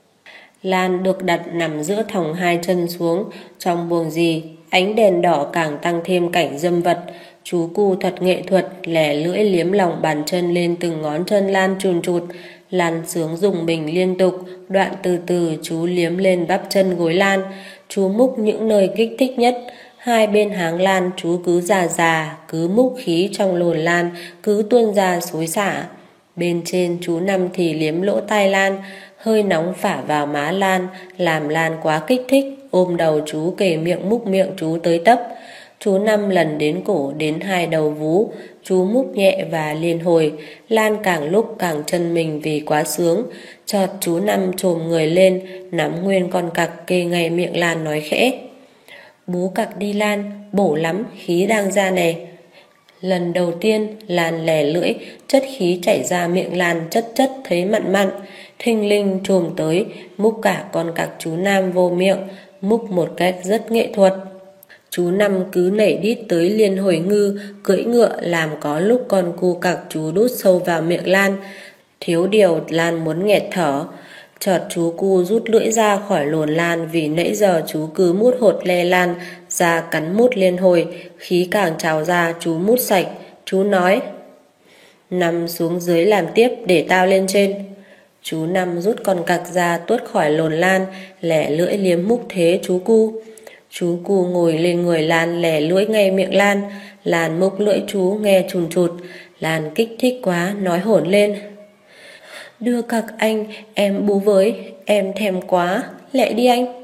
Lan được đặt nằm giữa thòng hai chân xuống, trong buồng gì, ánh đèn đỏ càng tăng thêm cảnh dâm vật. Chú cu thật nghệ thuật, lẻ lưỡi liếm lòng bàn chân lên từng ngón chân Lan chùn chụt. Lan sướng dùng mình liên tục, đoạn từ từ chú liếm lên bắp chân gối Lan. Chú múc những nơi kích thích nhất. Hai bên háng Lan chú cứ già già, cứ múc khí trong lồn Lan, cứ tuôn ra xối xả. Bên trên chú Năm thì liếm lỗ tai Lan, hơi nóng phả vào má Lan, làm Lan quá kích thích, ôm đầu chú kề miệng múc miệng chú tới tấp. Chú Năm lần đến cổ đến hai đầu vú, chú múc nhẹ và liên hồi. Lan càng lúc càng chân mình vì quá sướng. Chợt chú Năm chồm người lên, nắm nguyên con cặc kê ngay miệng Lan nói khẽ: "Bú cặc đi Lan, bổ lắm, khí đang ra nè." Lần đầu tiên Lan lè lưỡi, chất khí chảy ra miệng Lan chất chất thấy mặn mặn. Thình lình chồm tới, múc cả con cặc chú Nam vô miệng, múc một cách rất nghệ thuật. Chú Năm cứ nảy đít tới liên hồi ngư, cưỡi ngựa làm có lúc con cu cặc chú đút sâu vào miệng Lan. Thiếu điều Lan muốn nghẹt thở. Chợt chú cu rút lưỡi ra khỏi lồn Lan, vì nãy giờ chú cứ mút hột le Lan ra cắn mút liên hồi. Khí càng trào ra chú mút sạch. Chú nói: "Nằm xuống dưới làm tiếp để tao lên trên." Chú Năm rút con cặc ra tuốt khỏi lồn Lan, lẻ lưỡi liếm múc thế chú cu. Chú cu ngồi lên người Lan, lẻ lưỡi ngay miệng Lan. Lan múc lưỡi chú nghe chùn chụt. Lan kích thích quá nói hổn lên: "Đưa cặc anh, em bú với, em thèm quá, lẹ đi anh."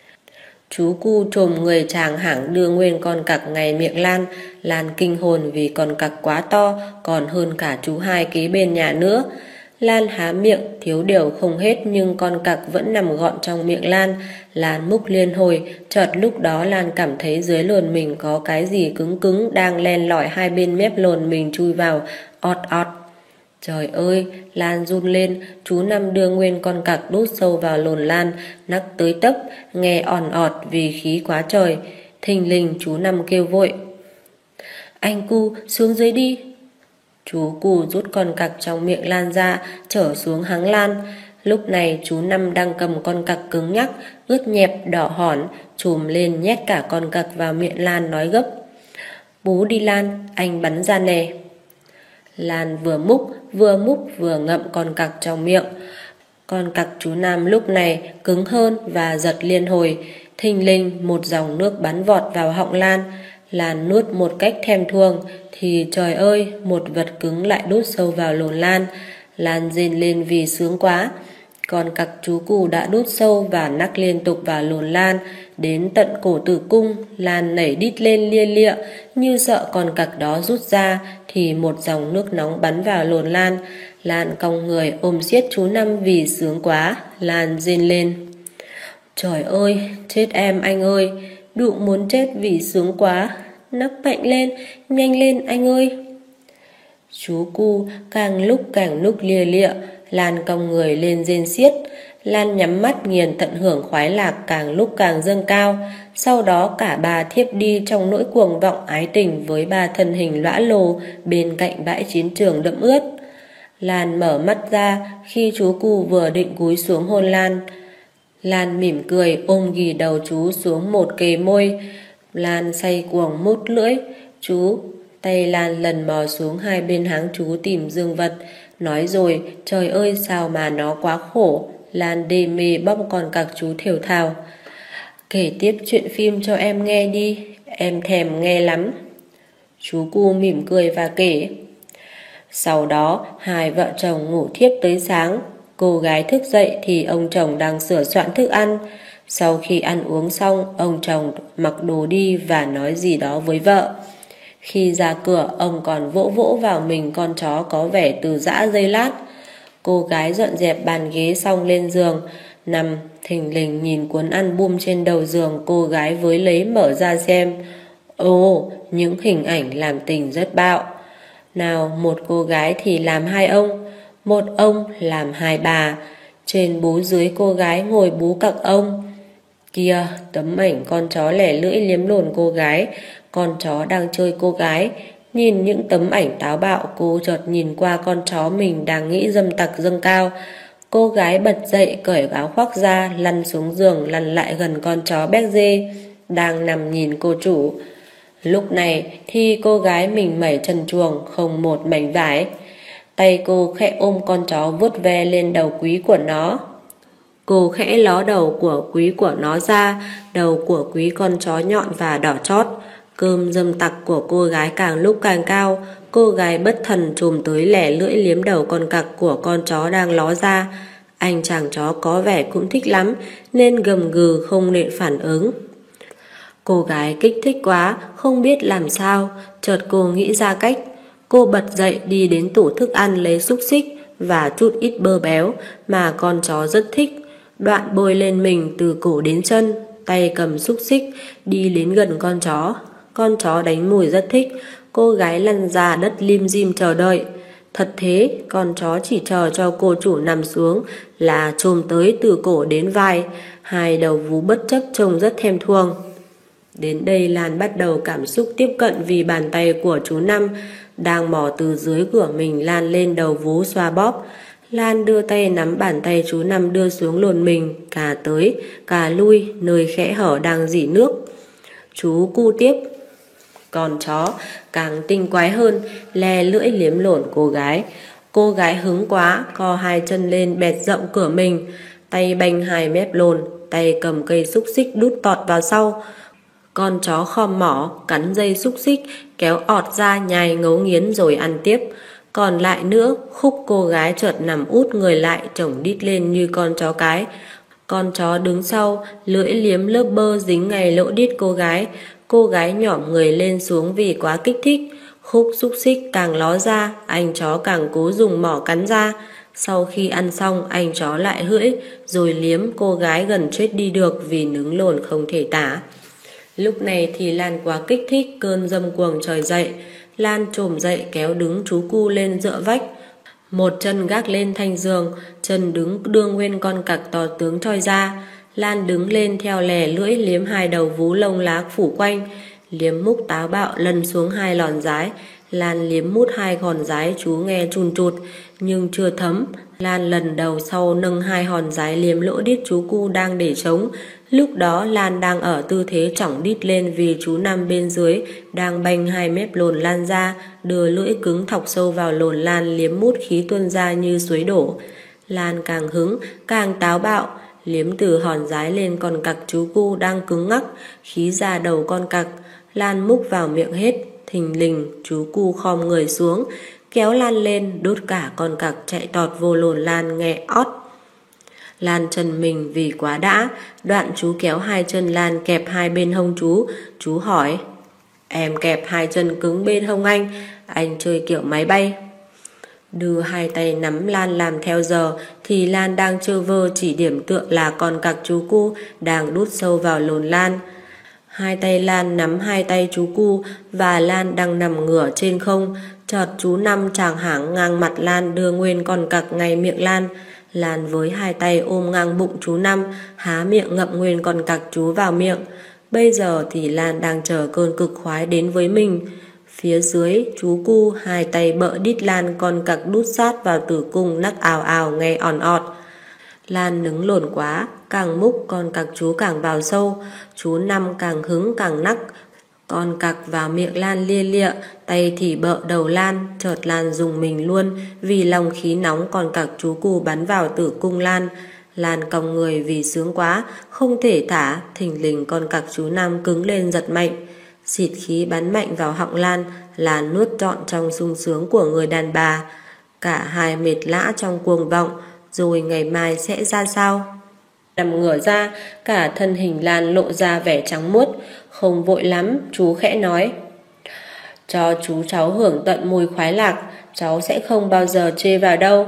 Chú cu chồm người chàng hảng đưa nguyên con cặc ngay miệng Lan. Lan kinh hồn vì con cặc quá to, còn hơn cả chú hai kế bên nhà nữa. Lan há miệng thiếu điều không hết, nhưng con cặc vẫn nằm gọn trong miệng Lan. Lan múc liên hồi. Chợt lúc đó Lan cảm thấy dưới lồn mình có cái gì cứng cứng đang len lỏi hai bên mép lồn mình chui vào, ọt ọt. Trời ơi, Lan run lên. Chú Năm đưa nguyên con cặc đút sâu vào lồn Lan, nắc tới tấp, nghe òn ọt vì khí quá trời. Thình lình chú Năm kêu vội: "Anh cu, xuống dưới đi." Chú cu rút con cặc trong miệng Lan ra, trở xuống háng Lan. Lúc này chú Năm đang cầm con cặc cứng nhắc, ướt nhẹp, đỏ hỏn, chùm lên nhét cả con cặc vào miệng Lan nói gấp: "Bú đi Lan, anh bắn ra nè." Lan vừa múc, vừa múc vừa ngậm con cặc trong miệng. Con cặc chú Nam lúc này cứng hơn và giật liên hồi. Thình lình một dòng nước bắn vọt vào họng Lan. Lan nuốt một cách thèm thuồng, thì trời ơi, một vật cứng lại đút sâu vào lồn Lan. Lan rên lên vì sướng quá. Con cặc chú cù đã đút sâu và nắc liên tục vào lồn Lan, đến tận cổ tử cung. Lan nảy đít lên lia lịa, như sợ con cặc đó rút ra thì một dòng nước nóng bắn vào lồn Lan. Lan cong người ôm siết chú Năm vì sướng quá. Lan rên lên: "Trời ơi, chết em anh ơi, đụng muốn chết vì sướng quá. Nấc mạnh lên, nhanh lên anh ơi." Chú cu càng lúc càng núc lia lịa. Lan cong người lên rên xiết. Lan nhắm mắt nghiền tận hưởng khoái lạc càng lúc càng dâng cao. Sau đó cả ba thiếp đi trong nỗi cuồng vọng ái tình với ba thân hình lõa lồ bên cạnh bãi chiến trường đẫm ướt. Lan mở mắt ra khi chú cu vừa định cúi xuống hôn Lan. Lan mỉm cười ôm ghì đầu chú xuống một kề môi. Lan say cuồng mút lưỡi. Chú Tay Lan lần mò xuống hai bên háng chú tìm dương vật. Nói rồi, trời ơi sao mà nó quá khổ. Lan đê mê bóp con cặc chú thều thào: "Kể tiếp chuyện phim cho em nghe đi, em thèm nghe lắm." Chú cu mỉm cười và kể. Sau đó hai vợ chồng ngủ thiếp tới sáng. Cô gái thức dậy thì ông chồng đang sửa soạn thức ăn. Sau khi ăn uống xong, ông chồng mặc đồ đi và nói gì đó với vợ. Khi ra cửa, ông còn vỗ vỗ vào mình con chó có vẻ từ dã giây lát. Cô gái dọn dẹp bàn ghế xong lên giường, nằm thình lình nhìn cuốn album trên đầu giường. Cô gái với lấy mở ra xem. Ồ, những hình ảnh làm tình rất bạo. Nào, một cô gái thì làm hai ông, một ông làm hai bà. Trên bú dưới cô gái ngồi bú cặc ông. Kìa, tấm ảnh con chó lẻ lưỡi liếm lồn cô gái. Con chó đang chơi cô gái. Nhìn những tấm ảnh táo bạo, cô chợt nhìn qua con chó mình đang nghĩ dâm tặc dâng cao. Cô gái bật dậy cởi áo khoác ra, lăn xuống giường, lăn lại gần con chó béc dê đang nằm nhìn cô chủ. Lúc này thì cô gái mình mẩy trần truồng, không một mảnh vải. Tay cô khẽ ôm con chó vuốt ve lên đầu quý của nó. Cô khẽ ló đầu của quý của nó ra. Đầu của quý con chó nhọn và đỏ chót. Cơm dâm tặc của cô gái càng lúc càng cao. Cô gái bất thần chồm tới lẻ lưỡi liếm đầu con cặc của con chó đang ló ra. Anh chàng chó có vẻ cũng thích lắm nên gầm gừ không nện phản ứng. Cô gái kích thích quá, không biết làm sao, chợt cô nghĩ ra cách. Cô bật dậy đi đến tủ thức ăn lấy xúc xích và chút ít bơ béo mà con chó rất thích. Đoạn bôi lên mình từ cổ đến chân, tay cầm xúc xích, đi đến gần con chó. Con chó đánh mùi rất thích, cô gái lăn ra đất lim dim chờ đợi. Thật thế, con chó chỉ chờ cho cô chủ nằm xuống là chồm tới từ cổ đến vai, hai đầu vú bất chấp trông rất thèm thuồng. Đến đây Lan bắt đầu cảm xúc tiếp cận vì bàn tay của chú Năm đang mò từ dưới của mình lan lên đầu vú xoa bóp. Lan đưa tay nắm bàn tay chú Năm đưa xuống lồn mình, cả tới, cả lui, nơi khẽ hở đang rỉ nước. Chú cu tiếp. Con chó càng tinh quái hơn, le lưỡi liếm lổn cô gái. Cô gái hứng quá, co hai chân lên bẹt rộng cửa mình, tay banh hai mép lồn, tay cầm cây xúc xích đút tọt vào sau. Con chó khom mỏ, cắn dây xúc xích, kéo ọt ra nhai ngấu nghiến rồi ăn tiếp. Còn lại nữa, khúc cô gái chợt nằm út người lại chổng đít lên như con chó cái. Con chó đứng sau, lưỡi liếm lớp bơ dính ngay lỗ đít cô gái. Cô gái nhỏm người lên xuống vì quá kích thích. Khúc xúc xích càng ló ra, anh chó càng cố dùng mỏ cắn ra. Sau khi ăn xong, anh chó lại hưỡi, rồi liếm cô gái gần chết đi được vì nứng lồn không thể tả. Lúc này thì Lan quá kích thích, cơn dâm cuồng trời dậy. Lan trồm dậy kéo đứng chú cu lên dựa vách. Một chân gác lên thanh giường, chân đứng đưa nguyên con cặc to tướng troi ra. Lan đứng lên theo lè lưỡi liếm hai đầu vú lông lá phủ quanh, liếm múc táo bạo lần xuống hai lòn dái. Lan liếm mút hai gòn dái chú nghe chun chụt nhưng chưa thấm. Lan lần đầu sau nâng hai hòn dái liếm lỗ đít chú cu đang để trống. Lúc đó Lan đang ở tư thế chỏng đít lên vì chú Năm bên dưới đang banh hai mép lồn Lan ra, đưa lưỡi cứng thọc sâu vào lồn Lan liếm mút khí tuôn ra như suối đổ. Lan càng hứng, càng táo bạo, liếm từ hòn dái lên con cặc chú cu đang cứng ngắc, khí ra đầu con cặc. Lan múc vào miệng hết, thình lình chú cu khom người xuống, kéo Lan lên, đốt cả con cặc chạy tọt vô lồn Lan nghe ót. Lan chân mình vì quá đã, đoạn chú kéo hai chân Lan kẹp hai bên hông chú. Chú hỏi, em kẹp hai chân cứng bên hông anh, anh chơi kiểu máy bay. Đưa hai tay nắm Lan làm theo giờ thì Lan đang trơ vơ chỉ điểm tựa là con cặc chú cu đang đút sâu vào lồn Lan. Hai tay Lan nắm hai tay chú cu và Lan đang nằm ngửa trên không. Chợt chú Năm chàng hảng ngang mặt Lan đưa nguyên con cặc ngay miệng Lan. Lan với hai tay ôm ngang bụng chú Năm, há miệng ngậm nguyên con cặc chú vào miệng. Bây giờ thì Lan đang chờ cơn cực khoái đến với mình. Phía dưới chú cu hai tay bợ đít Lan con cặc đút sát vào tử cung nắc ào ào nghe òn ọt. Lan nứng lồn quá, càng múc con cặc chú càng vào sâu. Chú Năm càng hứng càng nắc. Con cặc vào miệng Lan lia lịa, tay thì bợ đầu Lan. Chợt Lan dùng mình luôn vì lòng khí nóng con cặc chú cu bắn vào tử cung Lan. Lan còng người vì sướng quá, không thể thả. Thình lình con cặc chú Năm cứng lên giật mạnh, xịt khí bắn mạnh vào họng Lan. Lan nuốt trọn trong sung sướng của người đàn bà. Cả hai mệt lã trong cuồng vọng. Rồi ngày mai sẽ ra sao? Nằm ngửa ra, cả thân hình Lan lộ ra vẻ trắng muốt. Không vội lắm, chú khẽ nói, cho chú cháu hưởng tận mùi khoái lạc, cháu sẽ không bao giờ chê vào đâu.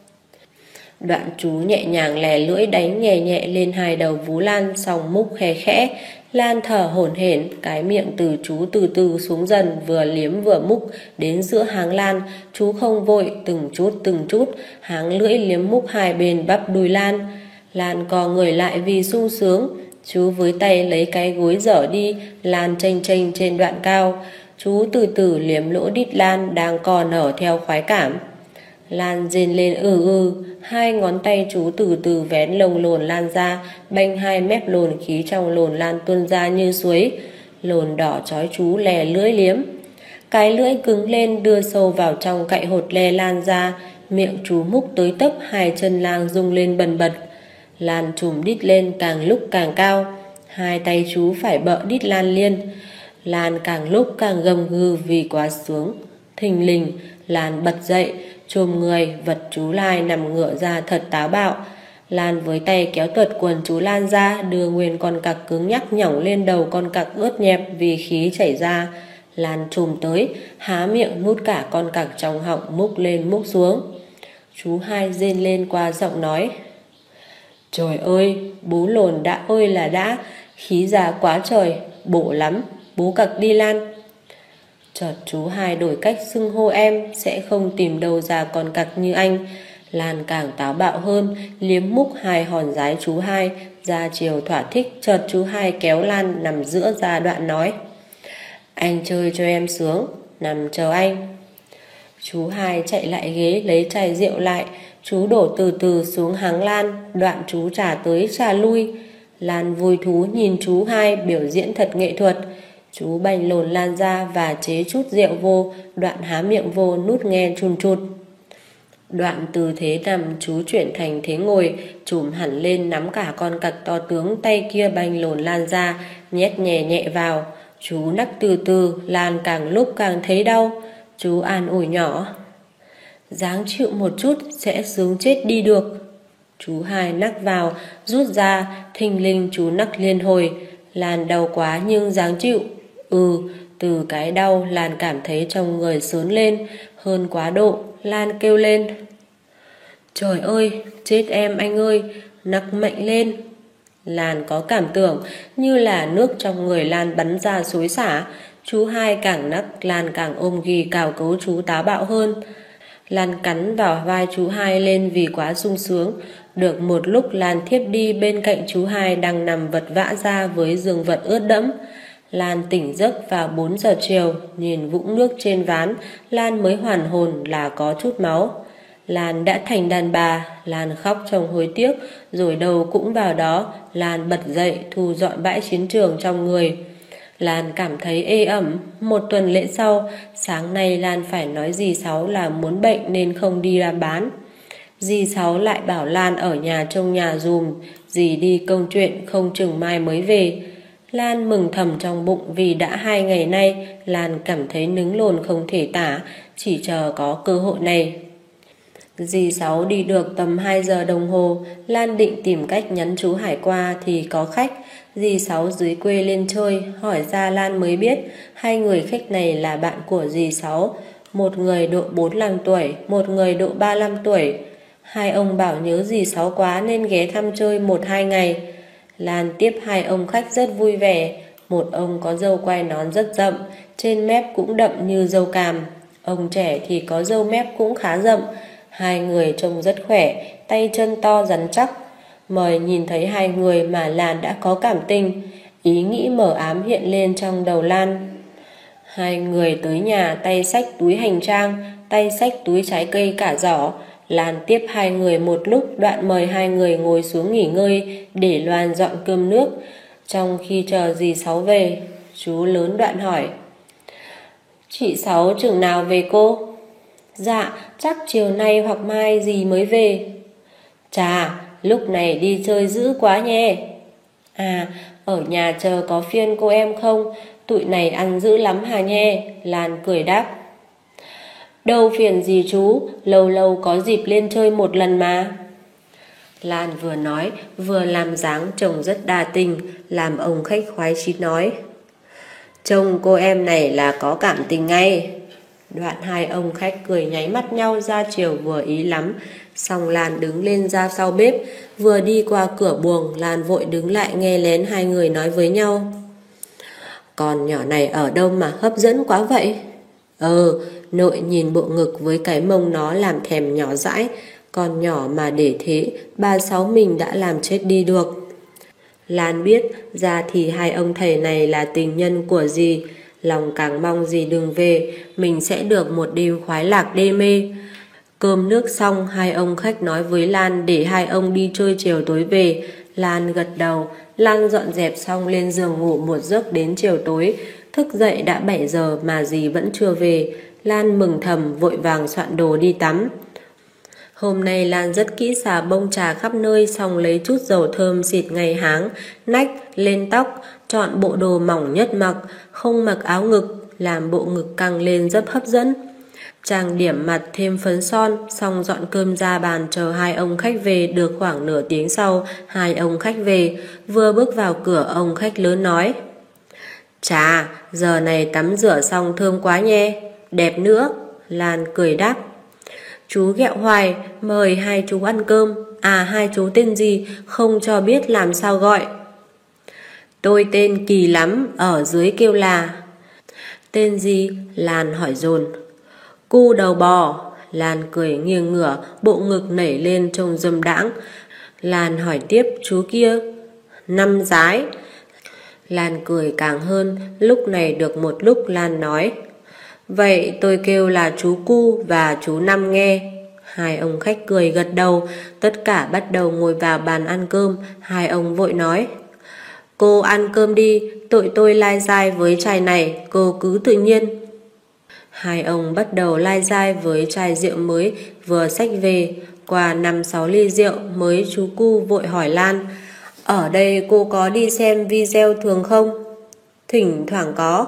Đoạn chú nhẹ nhàng lè lưỡi đánh nhẹ nhẹ lên hai đầu vú Lan, xong múc khe khẽ. Lan thở hổn hển, cái miệng từ chú từ từ xuống dần, vừa liếm vừa múc đến giữa háng Lan. Chú không vội, từng chút từng chút, háng lưỡi liếm múc hai bên bắp đùi Lan. Lan co người lại vì sung sướng. Chú với tay lấy cái gối dở đi, Lan chênh chênh trên đoạn cao. Chú từ từ liếm lỗ đít Lan đang co nở theo khoái cảm. Lan rên lên ừ ừ, hai ngón tay chú từ từ vén lồng lồn Lan ra, banh hai mép lồn, khí trong lồn Lan tuôn ra như suối. Lồn đỏ chói chú lè lưỡi liếm. Cái lưỡi cứng lên đưa sâu vào trong cạy hột le Lan ra, miệng chú múc tới tấp, hai chân Lan rung lên bần bật. Lan trùm đít lên càng lúc càng cao, hai tay chú phải bợ đít Lan liên. Lan càng lúc càng gầm gừ vì quá sướng. Thình lình Lan bật dậy, chồm người vật chú Lai nằm ngửa ra thật táo bạo. Lan với tay kéo tuột quần chú Lan ra, đưa nguyên con cặc cứng nhắc nhỏng lên đầu con cặc ướt nhẹp vì khí chảy ra. Lan trùm tới, há miệng nuốt cả con cặc trong họng, múc lên múc xuống. Chú hai rên lên qua giọng nói: Trời ơi, bố lồn đã ơi là đã, khí già quá trời, bổ lắm, bố cặc đi Lan. Chợt chú hai đổi cách xưng hô em, sẽ không tìm đâu ra con cặc như anh. Lan càng táo bạo hơn, liếm múc hai hòn giái chú hai, ra chiều thỏa thích. Chợt chú hai kéo Lan nằm giữa ra đoạn nói: Anh chơi cho em sướng, nằm chờ anh. Chú hai chạy lại ghế lấy chai rượu lại, chú đổ từ từ xuống háng Lan, đoạn chú trả tới trả lui. Lan vui thú nhìn chú hai biểu diễn thật nghệ thuật. Chú bành lồn Lan ra và chế chút rượu vô, đoạn há miệng vô nút nghe chun chụt. Đoạn từ thế nằm chú chuyển thành thế ngồi, chùm hẳn lên nắm cả con cặc to tướng, tay kia bành lồn Lan ra, nhét nhẹ nhẹ vào. Chú nắc từ từ, Lan càng lúc càng thấy đau. Chú an ủi nhỏ: Dáng chịu một chút sẽ sướng chết đi được. Chú hai nắc vào, rút ra, thình lình chú nắc liên hồi. Lan đau quá nhưng dáng chịu. Ừ, từ cái đau Lan cảm thấy trong người sướng lên, hơn quá độ. Lan kêu lên: Trời ơi, chết em anh ơi, nắc mạnh lên. Lan có cảm tưởng như là nước trong người Lan bắn ra xối xả. Chú hai càng nắc, Lan càng ôm ghì cào cấu chú táo bạo hơn. Lan cắn vào vai chú hai lên vì quá sung sướng. Được một lúc Lan thiếp đi bên cạnh chú hai đang nằm vật vã ra với giường vật ướt đẫm. Lan tỉnh giấc vào bốn giờ chiều, nhìn vũng nước trên ván, Lan mới hoàn hồn là có chút máu. Lan đã thành đàn bà. Lan khóc trong hối tiếc, rồi đầu cũng vào đó. Lan bật dậy thu dọn bãi chiến trường trong người. Lan cảm thấy ê ẩm. Một tuần lễ sau, sáng nay Lan phải nói dì Sáu là muốn bệnh nên không đi ra bán. Dì Sáu lại bảo Lan ở nhà trông nhà dùm, dì đi công chuyện không chừng mai mới về. Lan mừng thầm trong bụng vì đã hai ngày nay Lan cảm thấy nứng lồn không thể tả, chỉ chờ có cơ hội này. Dì Sáu đi được tầm hai giờ đồng hồ. Lan định tìm cách nhắn chú Hải qua thì có khách. Dì Sáu dưới quê lên chơi, hỏi ra Lan mới biết hai người khách này là bạn của dì Sáu. Một người độ bốn mươi lăm tuổi, một người độ ba mươi lăm tuổi. Hai ông bảo nhớ dì Sáu quá nên ghé thăm chơi một hai ngày. Lan tiếp hai ông khách rất vui vẻ. Một ông có râu quai nón rất rậm, trên mép cũng đậm như râu càm. Ông trẻ thì có râu mép cũng khá rậm. Hai người trông rất khỏe, tay chân to rắn chắc. Mời nhìn thấy hai người mà Lan đã có cảm tình. Ý nghĩ mờ ám hiện lên trong đầu Lan. Hai người tới nhà tay xách túi hành trang, tay xách túi trái cây cả giỏ. Lan tiếp hai người một lúc, đoạn mời hai người ngồi xuống nghỉ ngơi để Loan dọn cơm nước. Trong khi chờ dì Sáu về, chú lớn đoạn hỏi: Chị Sáu chừng nào về cô? Dạ, chắc chiều nay hoặc mai dì mới về. Chà, lúc này đi chơi dữ quá nhé. À, ở nhà chờ có phiên cô em không? Tụi này ăn dữ lắm hà nhé. Lan cười đáp: Đâu phiền gì chú, lâu lâu có dịp lên chơi một lần mà. Lan vừa nói vừa làm dáng chồng rất đa tình, làm ông khách khoái chí nói: Chồng cô em này là có cảm tình ngay. Đoạn hai ông khách cười nháy mắt nhau ra chiều vừa ý lắm. Xong Lan đứng lên ra sau bếp. Vừa đi qua cửa buồng, Lan vội đứng lại nghe lén hai người nói với nhau: Con nhỏ này ở đâu mà hấp dẫn quá vậy? Ờ, nội nhìn bộ ngực với cái mông nó làm thèm nhỏ dãi. Con nhỏ mà để thế, bà Sáu mình đã làm chết đi được. Lan biết ra thì hai ông thầy này là tình nhân của dì. Lòng càng mong dì đừng về, mình sẽ được một đêm khoái lạc đê mê. Cơm nước xong, hai ông khách nói với Lan để hai ông đi chơi chiều tối về. Lan gật đầu. Lan dọn dẹp xong lên giường ngủ một giấc đến chiều tối. Thức dậy đã bảy giờ mà dì vẫn chưa về. Lan mừng thầm vội vàng soạn đồ đi tắm. Hôm nay Lan rất kỹ xà bông trà khắp nơi, xong lấy chút dầu thơm xịt ngay háng, nách, lên tóc, chọn bộ đồ mỏng nhất mặc, không mặc áo ngực, làm bộ ngực căng lên rất hấp dẫn. Trang điểm mặt thêm phấn son, xong dọn cơm ra bàn chờ hai ông khách về. Được khoảng nửa tiếng sau, hai ông khách về. Vừa bước vào cửa, ông khách lớn nói: "Chà, giờ này tắm rửa xong thơm quá nhé, đẹp nữa." Lan cười đáp: "Chú ghẹo hoài, mời hai chú ăn cơm. À, hai chú tên gì, không cho biết làm sao gọi." "Tôi tên kỳ lắm, ở dưới kêu là..." "Tên gì?" Lan hỏi dồn. "Cu đầu bò." Lan cười nghiêng ngửa, bộ ngực nảy lên trông dâm đãng. Lan hỏi tiếp: "Chú kia?" "Năm Giái." Lan cười càng hơn. Lúc này được một lúc Lan nói: "Vậy tôi kêu là chú Cu và chú Năm nghe." Hai ông khách cười gật đầu. Tất cả bắt đầu ngồi vào bàn ăn cơm. Hai ông vội nói: "Cô ăn cơm đi, tụi tôi lai dai với chai này, cô cứ tự nhiên." Hai ông bắt đầu lai dai với chai rượu mới vừa xách về. Qua năm sáu ly rượu mới, chú Cu vội hỏi Lan: "Ở đây cô có đi xem video thường không?" "Thỉnh thoảng có.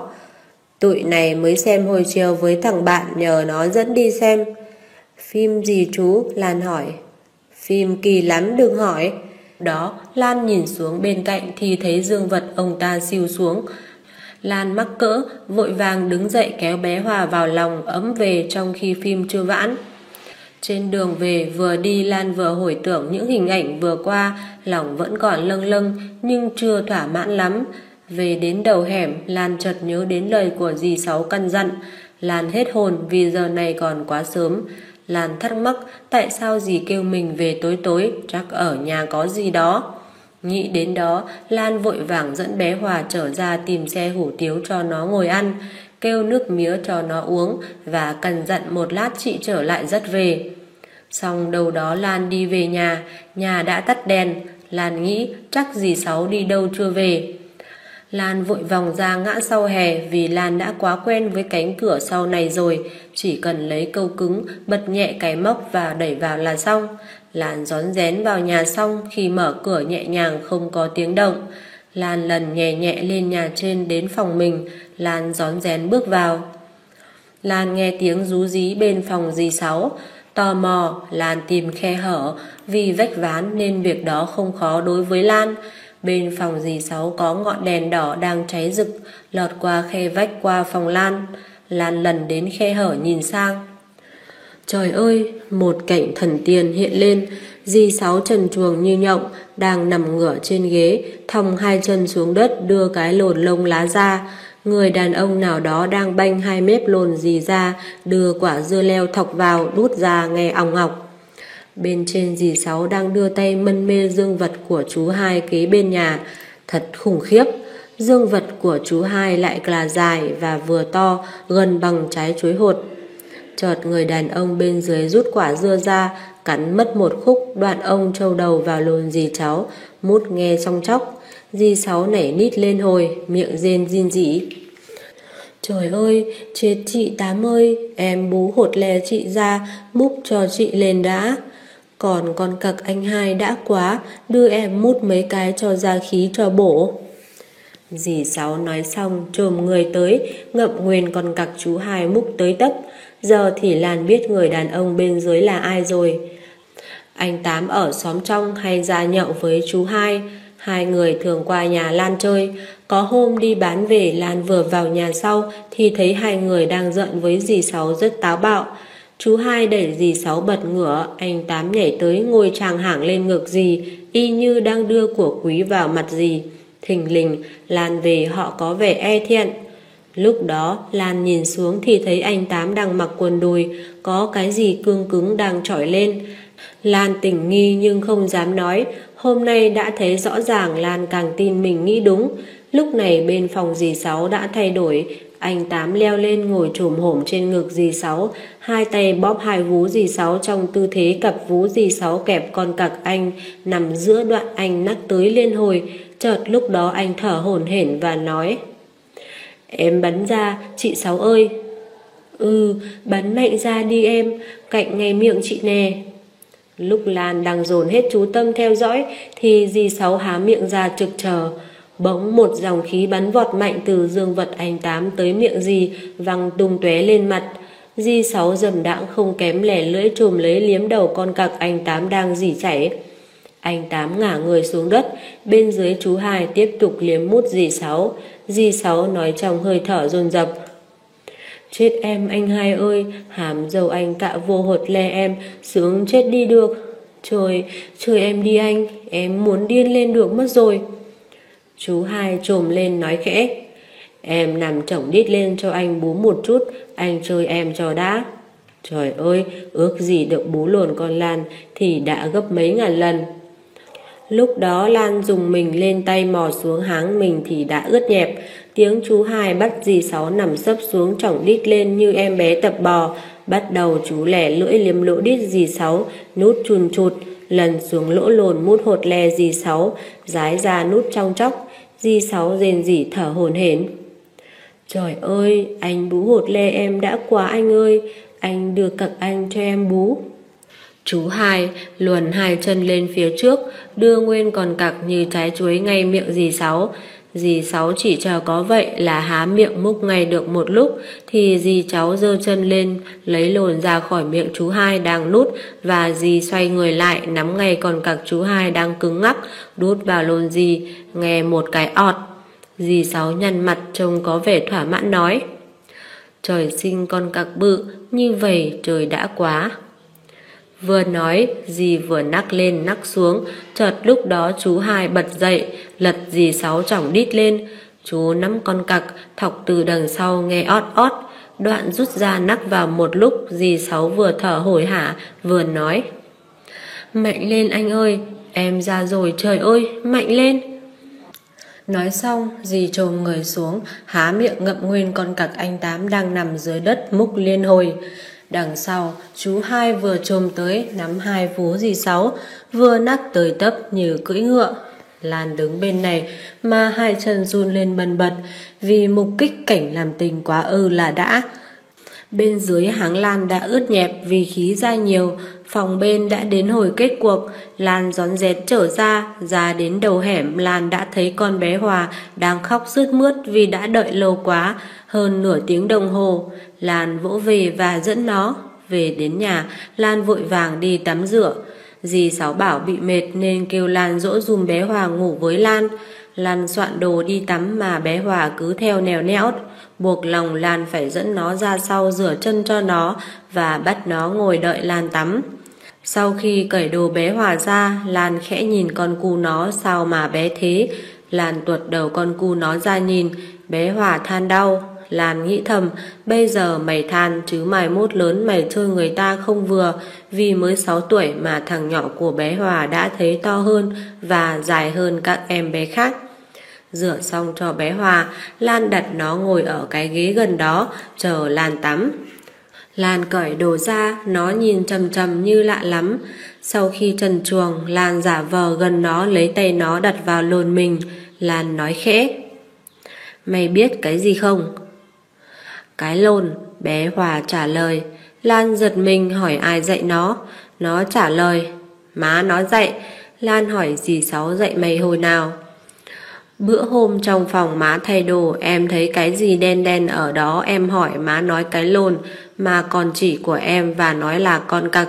Tụi này mới xem hồi chiều với thằng bạn, nhờ nó dẫn đi xem." "Phim gì chú?" Lan hỏi. "Phim kỳ lắm, đừng hỏi." Đó, Lan nhìn xuống bên cạnh thì thấy Dương Vật ông ta xìu xuống. Lan mắc cỡ, vội vàng đứng dậy kéo bé Hòa vào lòng ấm về trong khi phim chưa vãn. Trên đường về, vừa đi Lan vừa hồi tưởng những hình ảnh vừa qua, lòng vẫn còn lâng lâng nhưng chưa thỏa mãn lắm. Về đến đầu hẻm, Lan chợt nhớ đến lời của dì Sáu căn dặn. Lan hết hồn vì giờ này còn quá sớm. Lan thắc mắc tại sao dì kêu mình về tối tối, chắc ở nhà có gì đó. Nghĩ đến đó, Lan vội vàng dẫn bé Hòa trở ra tìm xe hủ tiếu cho nó ngồi ăn, kêu nước mía cho nó uống và căn dặn một lát chị trở lại dắt về. Xong đâu đó Lan đi về nhà, nhà đã tắt đèn. Lan nghĩ chắc dì Sáu đi đâu chưa về. Lan vội vòng ra ngã sau hè vì Lan đã quá quen với cánh cửa sau này rồi. Chỉ cần lấy câu cứng, bật nhẹ cái móc và đẩy vào là xong. Lan rón rén vào nhà, xong khi mở cửa nhẹ nhàng không có tiếng động. Lan lần nhẹ nhẹ lên nhà trên đến phòng mình. Lan rón rén bước vào. Lan nghe tiếng rú rí bên phòng dì Sáu. Tò mò, Lan tìm khe hở. Vì vách ván nên việc đó không khó đối với Lan. Bên phòng dì Sáu có ngọn đèn đỏ đang cháy rực, lọt qua khe vách qua phòng Lan. Lan lần đến khe hở nhìn sang. Trời ơi, một cảnh thần tiên hiện lên. Dì Sáu trần truồng như nhộng, đang nằm ngửa trên ghế, thòng hai chân xuống đất đưa cái lồn lông lá ra. Người đàn ông nào đó đang banh hai mép lồn dì ra, đưa quả dưa leo thọc vào, đút ra nghe ong ọc. Bên trên dì Sáu đang đưa tay mân mê dương vật của chú Hai kế bên nhà. Thật khủng khiếp. Dương vật của chú Hai lại là dài và vừa to, gần bằng trái chuối hột. Chợt người đàn ông bên dưới rút quả dưa ra, cắn mất một khúc, đoạn ông trâu đầu vào lồn dì cháu, mút nghe trong chóc. Dì Sáu nảy nít lên hồi, miệng rên rin rỉ. Trời ơi, chết chị Tám ơi, em bú hột lè chị ra, múc cho chị lên đã. Còn con cặc anh Hai đã quá, đưa em mút mấy cái cho ra khí cho bổ. Dì Sáu nói xong chồm người tới, ngậm nguyên con cặc chú Hai múc tới tấp. Giờ thì Lan biết người đàn ông bên dưới là ai rồi. Anh Tám ở xóm trong hay ra nhậu với chú Hai. Hai người thường qua nhà Lan chơi. Có hôm đi bán về, Lan vừa vào nhà sau thì thấy hai người đang giận với dì Sáu rất táo bạo. Chú Hai đẩy dì Sáu bật ngửa, anh Tám nhảy tới ngồi tràng hảng lên ngực dì, y như đang đưa của quý vào mặt dì. Thình lình, Lan về họ có vẻ e thẹn. Lúc đó Lan nhìn xuống thì thấy anh Tám đang mặc quần đùi, có cái gì cương cứng đang trỏi lên. Lan tình nghi nhưng không dám nói. Hôm nay đã thấy rõ ràng, Lan càng tin mình nghĩ đúng. Lúc này bên phòng dì Sáu đã thay đổi. Anh Tám leo lên ngồi chồm hổm trên ngực dì Sáu, hai tay bóp hai vú dì Sáu trong tư thế cặp vú dì Sáu kẹp con cặc anh nằm giữa, đoạn anh nắc tới liên hồi. Chợt lúc đó anh thở hổn hển và nói: "Em bắn ra, chị Sáu ơi." "Ừ, bắn mạnh ra đi em, cạnh ngay miệng chị nè." Lúc Lan đang dồn hết chú tâm theo dõi thì dì Sáu há miệng ra trực chờ. Bỗng một dòng khí bắn vọt mạnh từ dương vật anh Tám tới miệng dì, văng tung tóe lên mặt. Dì Sáu dầm đãng không kém lẻ lưỡi chồm lấy liếm đầu con cặc anh Tám đang rỉ chảy. Anh Tám ngả người xuống đất, bên dưới chú Hai tiếp tục liếm mút dì Sáu. Dì Sáu nói trong hơi thở dồn dập: Chết em anh Hai ơi, hàm dầu anh cạ vô hột le em, sướng chết đi được. Trời, trời em đi anh, em muốn điên lên được mất rồi. Chú Hai trồm lên nói khẽ: Em nằm chổng đít lên cho anh bú một chút, anh chơi em cho đã. Trời ơi, ước gì được bú lồn con Lan thì đã gấp mấy ngàn lần. Lúc đó Lan dùng mình lên tay mò xuống háng mình thì đã ướt nhẹp. Tiếng chú Hai bắt dì Sáu nằm sấp xuống chổng đít lên như em bé tập bò. Bắt đầu chú lẻ lưỡi liếm lỗ đít dì Sáu, nút chùn chụt, lần xuống lỗ lồn mút hột le dì Sáu, dái ra nút trong chóc. Dì Sáu rên rỉ thở hổn hển. Trời ơi, anh bú hột le em đã quá anh ơi, anh đưa cặc anh cho em bú. Chú Hai luồn hai chân lên phía trước, đưa nguyên con cặc như trái chuối ngay miệng dì Sáu. Dì Sáu chỉ chờ có vậy là há miệng múc ngay được một lúc, thì dì cháu giơ chân lên lấy lồn ra khỏi miệng chú Hai đang nút, và dì xoay người lại nắm ngay con cặc chú Hai đang cứng ngắc, đút vào lồn dì, nghe một cái ọt. Dì Sáu nhăn mặt trông có vẻ thỏa mãn nói: Trời sinh con cặc bự, như vậy trời đã quá. Vừa nói, dì vừa nắc lên nắc xuống, chợt lúc đó chú Hai bật dậy, lật dì Sáu chỏng đít lên. Chú nắm con cặc, thọc từ đằng sau nghe ót ót, đoạn rút ra nắc vào một lúc. Dì Sáu vừa thở hổn hả, vừa nói: Mạnh lên anh ơi, em ra rồi trời ơi, mạnh lên. Nói xong, dì chồm người xuống, há miệng ngậm nguyên con cặc anh Tám đang nằm dưới đất múc liên hồi. Đằng sau, chú Hai vừa chồm tới nắm hai vú dì Sáu, vừa nắc tới tấp như cưỡi ngựa. Lan đứng bên này mà hai chân run lên bần bật, vì mục kích cảnh làm tình quá ư là đã. Bên dưới háng Lan đã ướt nhẹp vì khí ra nhiều. Phòng bên đã đến hồi kết cuộc. Lan rón rén trở ra. Ra đến đầu hẻm, Lan đã thấy con bé Hòa đang khóc sướt mướt vì đã đợi lâu quá, hơn nửa tiếng đồng hồ. Lan vỗ về và dẫn nó về đến nhà. Lan vội vàng đi tắm rửa. Dì Sáu bảo bị mệt nên kêu Lan dỗ dùm bé Hòa ngủ với Lan. Lan soạn đồ đi tắm mà bé Hòa cứ theo nèo nẽo, buộc lòng Lan phải dẫn nó ra sau rửa chân cho nó và bắt nó ngồi đợi Lan tắm. Sau khi cởi đồ bé Hòa ra, Lan khẽ nhìn con cu nó sao mà bé thế. Lan tuột đầu con cu nó ra nhìn, bé Hòa than đau. Lan nghĩ thầm, bây giờ mày than chứ mai mốt lớn mày chơi người ta không vừa, vì mới sáu tuổi mà thằng nhỏ của bé Hòa đã thấy to hơn và dài hơn các em bé khác. Rửa xong cho bé Hòa, Lan đặt nó ngồi ở cái ghế gần đó, chờ Lan tắm. Lan cởi đồ ra, nó nhìn trầm trầm như lạ lắm. Sau khi trần truồng, Lan giả vờ gần nó lấy tay nó đặt vào lồn mình. Lan nói khẽ: Mày biết cái gì không? Cái lồn, bé Hòa trả lời. Lan giật mình hỏi ai dạy nó. Nó trả lời: Má nó dạy. Lan hỏi dì Sáu dạy mày hồi nào? Bữa hôm trong phòng má thay đồ, em thấy cái gì đen đen ở đó, em hỏi má nói cái lồn, mà còn chỉ của em và nói là con cặc.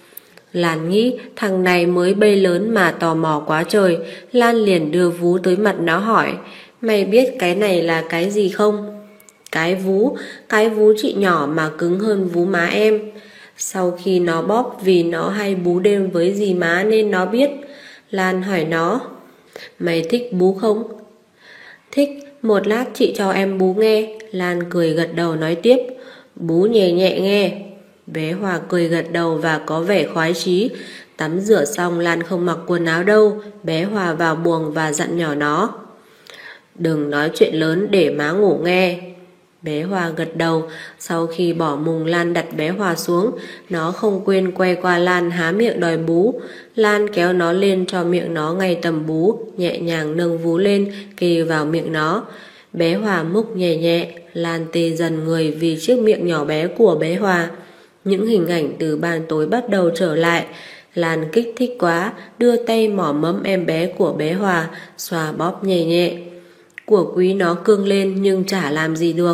Lan nghĩ thằng này mới bê lớn mà tò mò quá trời. Lan liền đưa vú tới mặt nó hỏi: Mày biết cái này là cái gì không? Cái vú, cái vú chị nhỏ mà cứng hơn vú má em. Sau khi nó bóp, vì nó hay bú đêm với dì má nên nó biết. Lan hỏi nó: Mày thích bú không? Thích, một lát chị cho em bú nghe. Lan cười gật đầu nói tiếp: Bú nhẹ nhẹ nghe. Bé Hòa cười gật đầu và có vẻ khoái chí. Tắm rửa xong, Lan không mặc quần áo đâu. Bé Hòa vào buồng và dặn nhỏ nó: Đừng nói chuyện lớn để má ngủ nghe. Bé Hòa gật đầu. Sau khi bỏ mùng, Lan đặt bé Hòa xuống. Nó không quên quay qua Lan há miệng đòi bú. Lan kéo nó lên cho miệng nó ngay tầm bú, nhẹ nhàng nâng vú lên kề vào miệng nó. Bé Hòa múc nhẹ nhẹ. Lan tê dần người vì chiếc miệng nhỏ bé của bé Hòa. Những hình ảnh từ ban tối bắt đầu trở lại. Lan kích thích quá, đưa tay mỏ mẫm em bé của bé Hòa, xoa bóp nhẹ nhẹ. Của quý nó cương lên nhưng chả làm gì được.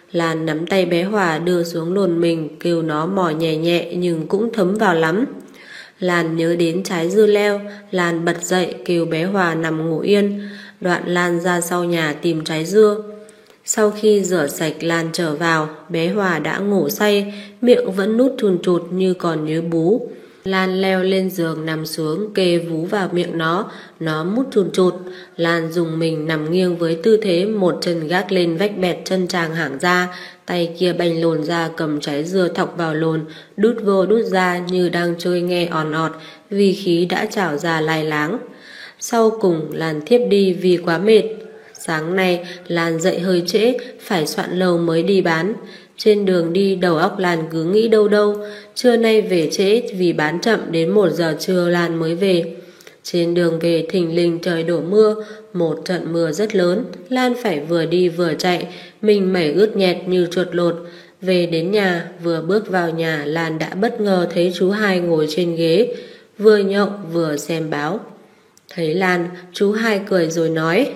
Lan nắm tay bé Hòa đưa xuống lồn mình, kêu nó mò nhẹ nhẹ nhưng cũng thấm vào lắm. Lan nhớ đến trái dưa leo, Lan bật dậy kêu bé Hòa nằm ngủ yên. Đoạn Lan ra sau nhà tìm trái dưa. Sau khi rửa sạch Lan trở vào, bé Hòa đã ngủ say, miệng vẫn nút trùn trụt như còn nhớ bú. Lan leo lên giường nằm xuống kê vú vào miệng nó, nó mút trùn trụt. Lan dùng mình nằm nghiêng với tư thế một chân gác lên vách bẹt chân tràng hảng ra, tay kia bành lồn ra cầm trái dưa thọc vào lồn, đút vô đút ra như đang chơi nghe òn ọt vì khí đã trào ra lai láng. Sau cùng Lan thiếp đi vì quá mệt. Sáng nay Lan dậy hơi trễ, phải soạn lầu mới đi bán. Trên đường đi đầu óc Lan cứ nghĩ đâu đâu. Trưa nay về trễ vì bán chậm, đến một giờ trưa Lan mới về. Trên đường về thình lình trời đổ mưa, một trận mưa rất lớn. Lan phải vừa đi vừa chạy, mình mẩy ướt nhẹt như chuột lột. Về đến nhà, vừa bước vào nhà Lan đã bất ngờ thấy chú Hai ngồi trên ghế, vừa nhậu vừa xem báo. Thấy Lan, chú Hai cười rồi nói: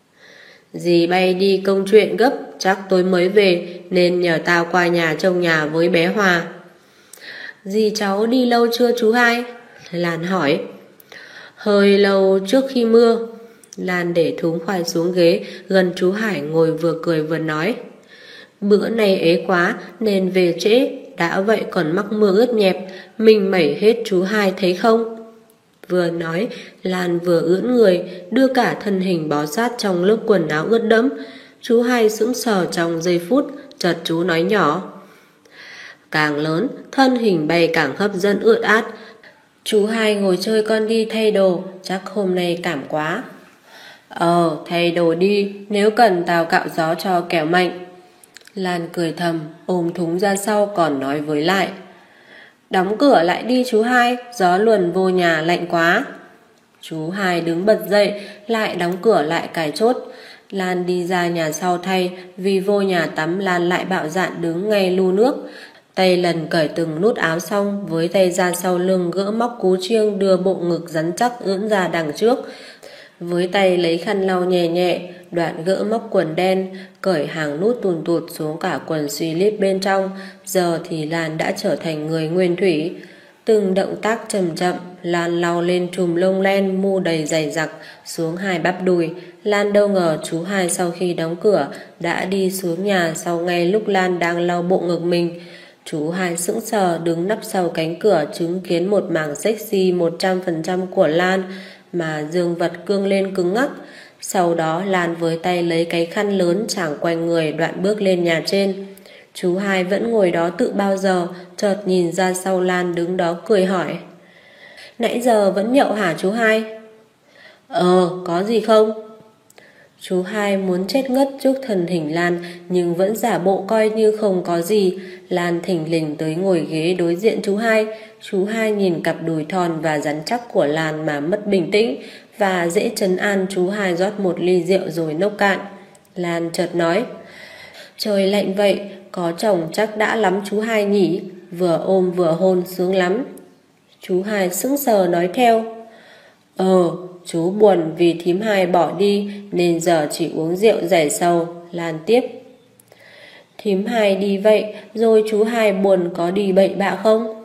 Dì bay đi công chuyện gấp, chắc tối mới về nên nhờ tao qua nhà trông nhà với bé Hòa. Dì cháu đi lâu chưa chú Hai? Lan hỏi. Hơi lâu trước khi mưa. Lan để thúng khoai xuống ghế gần chú Hải ngồi vừa cười vừa nói: Bữa nay ế quá nên về trễ, đã vậy còn mắc mưa ướt nhẹp, mình mẩy hết chú Hai thấy không? Vừa nói, Lan vừa ưỡn người, đưa cả thân hình bó sát trong lớp quần áo ướt đẫm. Chú Hai sững sờ trong giây phút, chợt chú nói nhỏ: Càng lớn, thân hình bay càng hấp dẫn ướt át. Chú Hai ngồi chơi con đi thay đồ, chắc hôm nay cảm quá. Ờ, thay đồ đi, nếu cần tao cạo gió cho kẻo mạnh. Lan cười thầm, ôm thúng ra sau còn nói với lại: Đóng cửa lại đi chú Hai, gió luồn vô nhà lạnh quá. Chú Hai đứng bật dậy, lại đóng cửa lại cài chốt. Lan đi ra nhà sau thay, vì vô nhà tắm Lan lại bạo dạn đứng ngay lu nước. Tay lần cởi từng nút áo xong, với tay ra sau lưng gỡ móc cú chiêng đưa bộ ngực rắn chắc ưỡn ra đằng trước. Với tay lấy khăn lau nhẹ nhẹ, đoạn gỡ móc quần đen, cởi hàng nút tùn tụt xuống cả quần suy lít bên trong. Giờ thì Lan đã trở thành người nguyên thủy. Từng động tác chậm chậm, Lan lau lên chùm lông len mu đầy dày dặc xuống hai bắp đùi. Lan đâu ngờ chú Hai sau khi đóng cửa đã đi xuống nhà sau ngay lúc Lan đang lau bộ ngực mình. Chú Hai sững sờ đứng nấp sau cánh cửa chứng kiến một mảng sexy một trăm phần trăm của Lan mà dương vật cương lên cứng ngắc. Sau đó Lan với tay lấy cái khăn lớn choàng quanh người đoạn bước lên nhà trên. Chú Hai vẫn ngồi đó tự bao giờ, chợt nhìn ra sau Lan đứng đó cười hỏi: Nãy giờ vẫn nhậu hả chú Hai? Ờ, có gì không? Chú Hai muốn chết ngất trước thân hình Lan nhưng vẫn giả bộ coi như không có gì. Lan thình lình tới ngồi ghế đối diện chú Hai. Chú Hai nhìn cặp đùi thon và rắn chắc của Lan mà mất bình tĩnh, và dễ trấn an chú Hai rót một ly rượu rồi nốc cạn. Lan chợt nói: Trời lạnh vậy, có chồng chắc đã lắm chú Hai nhỉ, vừa ôm vừa hôn sướng lắm. Chú Hai sững sờ nói theo: Ờ, chú buồn vì thím Hai bỏ đi nên giờ chỉ uống rượu giải sầu. Lan tiếp: Thím Hai đi vậy rồi chú Hai buồn có đi bậy bạ không?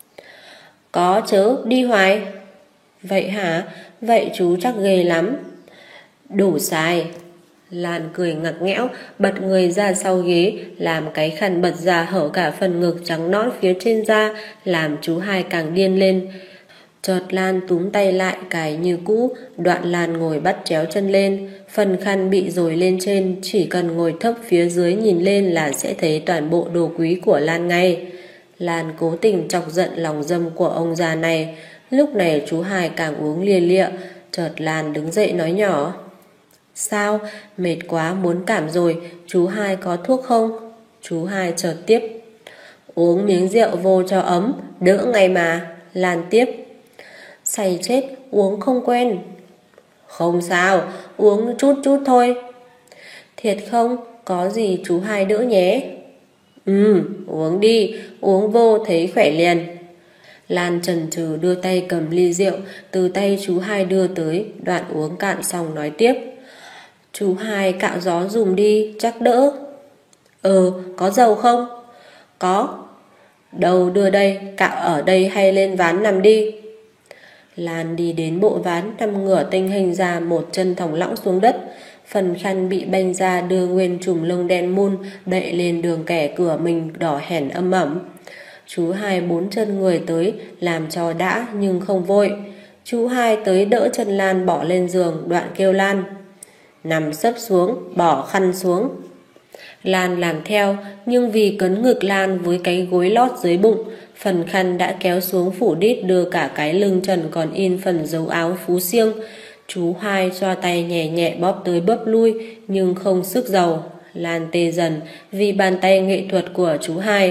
Có chứ, đi hoài. Vậy hả? Vậy chú chắc ghê lắm. Đủ sai. Lan cười ngặt nghẽo, bật người ra sau ghế, làm cái khăn bật ra hở cả phần ngực trắng nõn phía trên da, làm chú Hai càng điên lên. Chợt Lan túm tay lại cài như cũ, đoạn Lan ngồi bắt chéo chân lên, phần khăn bị dồi lên trên, chỉ cần ngồi thấp phía dưới nhìn lên là sẽ thấy toàn bộ đồ quý của Lan ngay. Lan cố tình chọc giận lòng dâm của ông già này. Lúc này chú Hai càng uống lia lịa. Chợt Lan đứng dậy nói nhỏ: Sao? Mệt quá muốn cảm rồi, chú Hai có thuốc không? Chú Hai chợt tiếp: Uống miếng rượu vô cho ấm, đỡ ngay mà. Lan tiếp: Say chết, uống không quen. Không sao, uống chút chút thôi. Thiệt không? Có gì chú Hai đỡ nhé. Ừ, uống đi, uống vô thấy khỏe liền. Lan chần chừ đưa tay cầm ly rượu từ tay chú Hai đưa tới, đoạn uống cạn xong nói tiếp: Chú Hai cạo gió dùm đi, chắc đỡ. Ừ, có dầu không? Có. Đâu đưa đây, cạo ở đây hay lên ván nằm đi? Lan đi đến bộ ván, nằm ngửa tình hình ra, một chân thõng lõng xuống đất. Phần khăn bị banh ra đưa nguyên chùm lông đen mun đậy lên đường kẻ cửa mình đỏ hẻn âm ẩm. Chú hai bốn chân người tới làm cho đã nhưng không vội. Chú hai tới đỡ chân Lan bỏ lên giường, đoạn kêu Lan: Nằm sấp xuống, bỏ khăn xuống. Lan làm theo, nhưng vì cấn ngực Lan với cái gối lót dưới bụng, phần khăn đã kéo xuống phủ đít đưa cả cái lưng trần còn in phần dấu áo phú siêng. Chú hai cho tay nhẹ nhẹ bóp tới bóp lui nhưng không sức giàu. Lan tê dần vì bàn tay nghệ thuật của chú hai.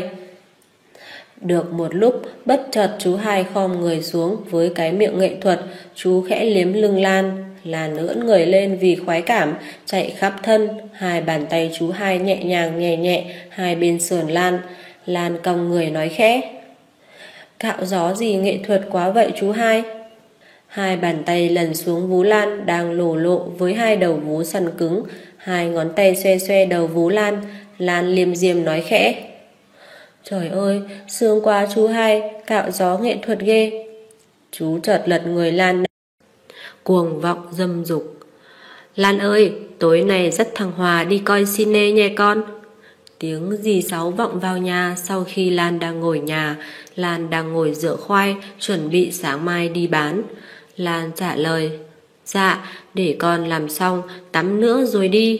Được một lúc, bất chợt chú hai khom người xuống với cái miệng nghệ thuật. Chú khẽ liếm lưng Lan. Lan ưỡn người lên vì khoái cảm, chạy khắp thân. Hai bàn tay chú hai nhẹ nhàng nhẹ nhẹ hai bên sườn Lan. Lan cong người nói khẽ: Cạo gió gì nghệ thuật quá vậy chú hai? Hai bàn tay lần xuống vú Lan đang lổ lộ với hai đầu vú săn cứng. Hai ngón tay xoe xoe đầu vú Lan. Lan liêm diêm nói khẽ: Trời ơi, sướng quá chú hai, cạo gió nghệ thuật ghê. Chú chợt lật người Lan, cuồng vọng dâm dục: Lan ơi, tối nay dắt thằng Hòa đi coi cine nhé con. Tiếng dì Sáu vọng vào nhà sau khi Lan đang ngồi nhà. Lan đang ngồi rửa khoai, chuẩn bị sáng mai đi bán. Lan trả lời: Dạ, để con làm xong, tắm nữa rồi đi.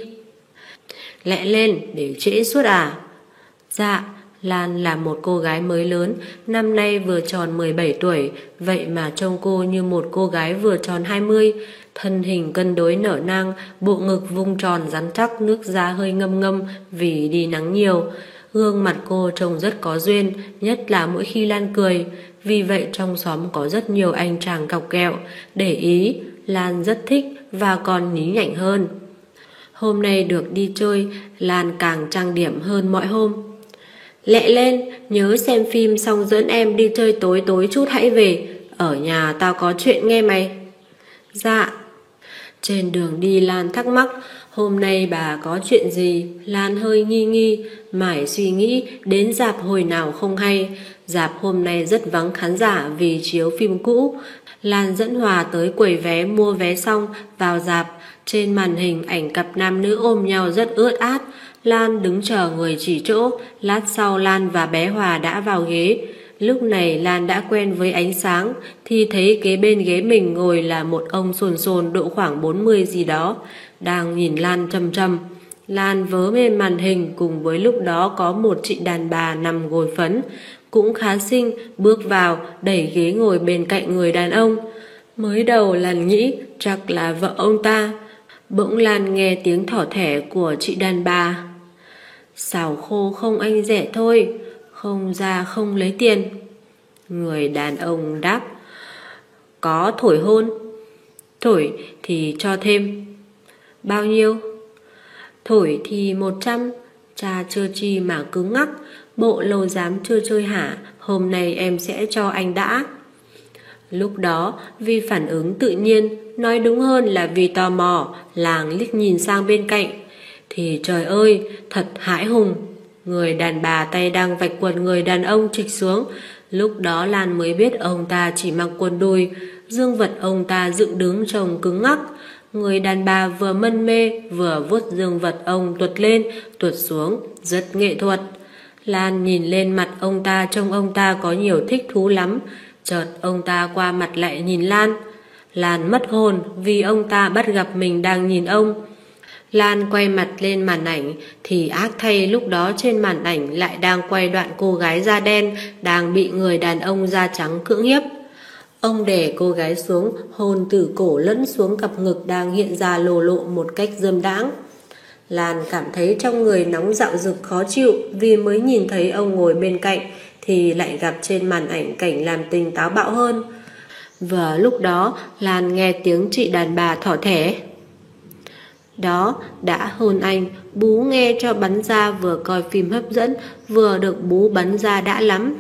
Lẹ lên, để trễ suốt à? Dạ. Lan là một cô gái mới lớn, năm nay vừa tròn mười bảy tuổi, vậy mà trông cô như một cô gái vừa tròn hai mươi. Thân hình cân đối nở nang, bộ ngực vung tròn rắn chắc, nước da hơi ngâm ngâm vì đi nắng nhiều. Gương mặt cô trông rất có duyên, nhất là mỗi khi Lan cười. Vì vậy trong xóm có rất nhiều anh chàng cọc kẹo, để ý. Lan rất thích và còn nhí nhảnh hơn. Hôm nay được đi chơi, Lan càng trang điểm hơn mọi hôm. Lẹ lên, nhớ xem phim xong dẫn em đi chơi tối tối chút hãy về. Ở nhà tao có chuyện nghe mày. Dạ. Trên đường đi Lan thắc mắc hôm nay bà có chuyện gì. Lan hơi nghi nghi, mải suy nghĩ đến rạp hồi nào không hay. Rạp hôm nay rất vắng khán giả vì chiếu phim cũ. Lan dẫn Hòa tới quầy vé mua vé xong vào rạp. Trên màn hình ảnh cặp nam nữ ôm nhau rất ướt át. Lan đứng chờ người chỉ chỗ. Lát sau Lan và bé Hòa đã vào ghế. Lúc này Lan đã quen với ánh sáng thì thấy kế bên ghế mình ngồi là một ông sồn sồn độ khoảng bốn mươi gì đó, đang nhìn Lan chăm chăm. Lan vớ bên màn hình, cùng với lúc đó có một chị đàn bà nằm gối phấn, cũng khá xinh, bước vào đẩy ghế ngồi bên cạnh người đàn ông. Mới đầu Lan nghĩ chắc là vợ ông ta. Bỗng Lan nghe tiếng thỏ thẻ của chị đàn bà: Xào khô không anh rẻ thôi, không ra không lấy tiền. Người đàn ông đáp: Có thổi hôn. Thổi thì cho thêm. Bao nhiêu? Thổi thì một trăm. Cha chưa chi mà cứng ngắc. Bộ lâu dám chưa chơi hả? Hôm nay em sẽ cho anh đã. Lúc đó vì phản ứng tự nhiên, nói đúng hơn là vì tò mò, Làng liếc nhìn sang bên cạnh thì trời ơi, thật hãi hùng. Người đàn bà tay đang vạch quần người đàn ông trịch xuống. Lúc đó Lan mới biết ông ta chỉ mặc quần đùi. Dương vật ông ta dựng đứng trông cứng ngắc. Người đàn bà vừa mân mê vừa vuốt dương vật ông tuột lên tuột xuống, rất nghệ thuật. Lan nhìn lên mặt ông ta, trông ông ta có nhiều thích thú lắm. Chợt ông ta qua mặt lại nhìn Lan. Lan mất hồn vì ông ta bắt gặp mình đang nhìn ông. Lan quay mặt lên màn ảnh thì ác thay lúc đó trên màn ảnh lại đang quay đoạn cô gái da đen đang bị người đàn ông da trắng cưỡng hiếp. Ông đè cô gái xuống, hôn từ cổ lẫn xuống cặp ngực đang hiện ra lồ lộ một cách dâm đãng. Lan cảm thấy trong người nóng dạo rực khó chịu vì mới nhìn thấy ông ngồi bên cạnh thì lại gặp trên màn ảnh cảnh làm tình táo bạo hơn. Vừa lúc đó Lan nghe tiếng chị đàn bà thỏ thẻ: Đó, đã hôn anh, bú nghe cho bắn ra, vừa coi phim hấp dẫn, vừa được bú bắn ra đã lắm.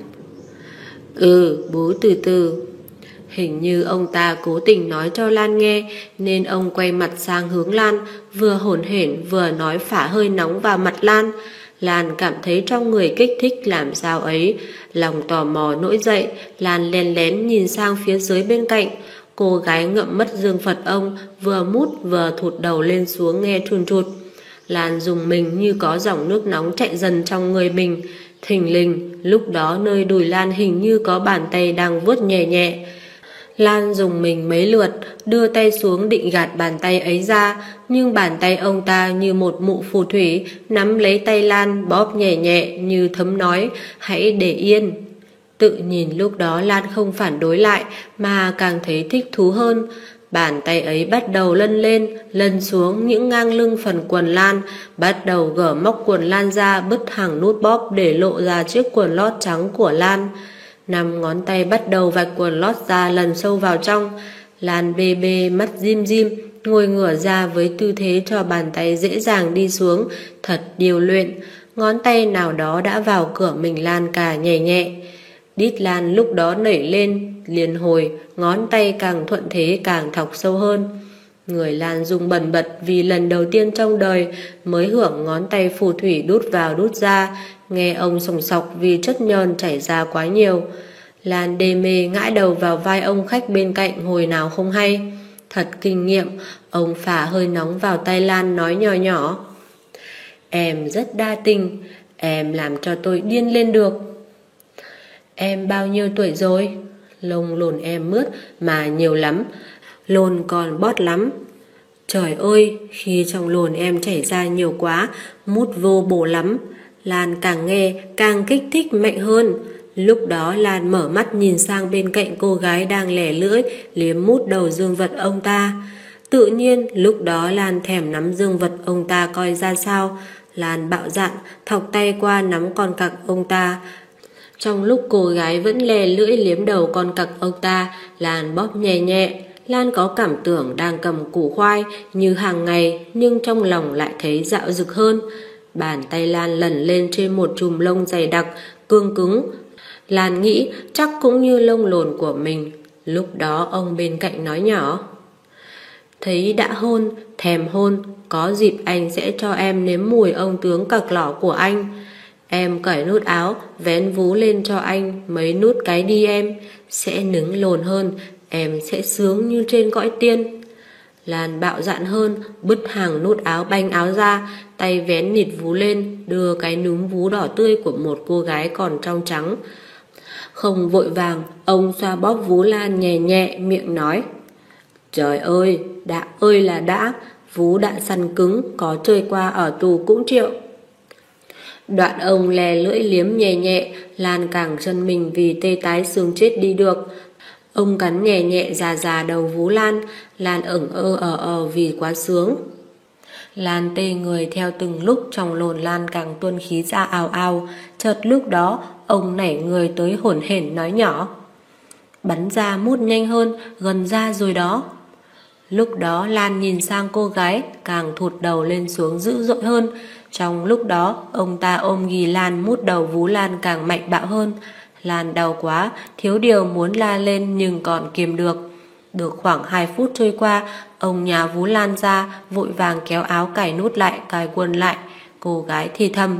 Ừ, bú từ từ. Hình như ông ta cố tình nói cho Lan nghe, nên ông quay mặt sang hướng Lan, vừa hổn hển vừa nói phả hơi nóng vào mặt Lan. Lan cảm thấy trong người kích thích làm sao ấy. Lòng tò mò nổi dậy, Lan lén lén nhìn sang phía dưới bên cạnh. Cô gái ngậm mất dương vật ông, vừa mút vừa thụt đầu lên xuống nghe chun chụt. Lan dùng mình như có dòng nước nóng chạy dần trong người mình. Thình lình, lúc đó nơi đùi Lan hình như có bàn tay đang vuốt nhẹ nhẹ. Lan dùng mình mấy lượt, đưa tay xuống định gạt bàn tay ấy ra, nhưng bàn tay ông ta như một mụ phù thủy, nắm lấy tay Lan bóp nhẹ nhẹ như thấm nói, hãy để yên. Tự nhìn lúc đó Lan không phản đối lại, mà càng thấy thích thú hơn. Bàn tay ấy bắt đầu lân lên, lân xuống những ngang lưng phần quần Lan, bắt đầu gỡ móc quần Lan ra bứt hàng nút bóp để lộ ra chiếc quần lót trắng của Lan. Năm ngón tay bắt đầu vạch quần lót ra lần sâu vào trong. Lan bê bê mắt dim dim, ngồi ngửa ra với tư thế cho bàn tay dễ dàng đi xuống, thật điều luyện. Ngón tay nào đó đã vào cửa mình Lan cả nhẹ nhẹ. Đít Lan lúc đó nảy lên, liền hồi, ngón tay càng thuận thế càng thọc sâu hơn. Người Lan rung bần bật vì lần đầu tiên trong đời mới hưởng ngón tay phù thủy đút vào đút ra, nghe ông sòng sọc vì chất nhờn chảy ra quá nhiều. Lan đê mê ngã đầu vào vai ông khách bên cạnh hồi nào không hay. Thật kinh nghiệm, ông phả hơi nóng vào tay Lan nói nhỏ nhỏ. Em rất đa tình, em làm cho tôi điên lên được. Em bao nhiêu tuổi rồi? Lông lồn em mướt mà nhiều lắm, lồn còn bót lắm. Trời ơi, khi trong lồn em chảy ra nhiều quá, mút vô bổ lắm. Lan càng nghe càng kích thích mạnh hơn. Lúc đó Lan mở mắt nhìn sang bên cạnh cô gái đang lẻ lưỡi liếm mút đầu dương vật ông ta. Tự nhiên lúc đó Lan thèm nắm dương vật ông ta coi ra sao. Lan bạo dạn thọc tay qua nắm con cặc ông ta. Trong lúc cô gái vẫn lè lưỡi liếm đầu con cặc ông ta, Lan bóp nhẹ nhẹ. Lan có cảm tưởng đang cầm củ khoai như hàng ngày, nhưng trong lòng lại thấy dạo dực hơn. Bàn tay Lan lẩn lên trên một chùm lông dày đặc, cương cứng. Lan nghĩ chắc cũng như lông lồn của mình. Lúc đó ông bên cạnh nói nhỏ. Thấy đã hôn, thèm hôn, có dịp anh sẽ cho em nếm mùi ông tướng cặc lỏ của anh. Em cởi nút áo, vén vú lên cho anh mấy nút cái đi em. Sẽ nứng lồn hơn, em sẽ sướng như trên cõi tiên. Lan bạo dạn hơn, bứt hàng nút áo banh áo ra, tay vén nịt vú lên, đưa cái núm vú đỏ tươi của một cô gái còn trong trắng. Không vội vàng, ông xoa bóp vú Lan nhẹ nhẹ, miệng nói. Trời ơi, đã ơi là đã, vú đã săn cứng, có chơi qua ở tù cũng chịu. Đoạn ông lè lưỡi liếm nhẹ nhẹ, Lan càng chân mình vì tê tái xương chết đi được. Ông cắn nhẹ nhẹ già già đầu vú Lan, Lan ửng ơ ờ ờ vì quá sướng. Lan tê người theo từng lúc trong lồn Lan càng tuôn khí ra ào ào. Chợt lúc đó ông nảy người tới hổn hển nói nhỏ. Bắn ra mút nhanh hơn, gần ra rồi đó. Lúc đó Lan nhìn sang cô gái, càng thụt đầu lên xuống dữ dội hơn. Trong lúc đó ông ta ôm ghì Lan mút đầu vú Lan càng mạnh bạo hơn. Lan đau quá, thiếu điều muốn la lên nhưng còn kiềm được. Được khoảng hai phút trôi qua, ông nhả vú Lan ra, vội vàng kéo áo cài nút lại, cài quần lại. Cô gái thì thầm.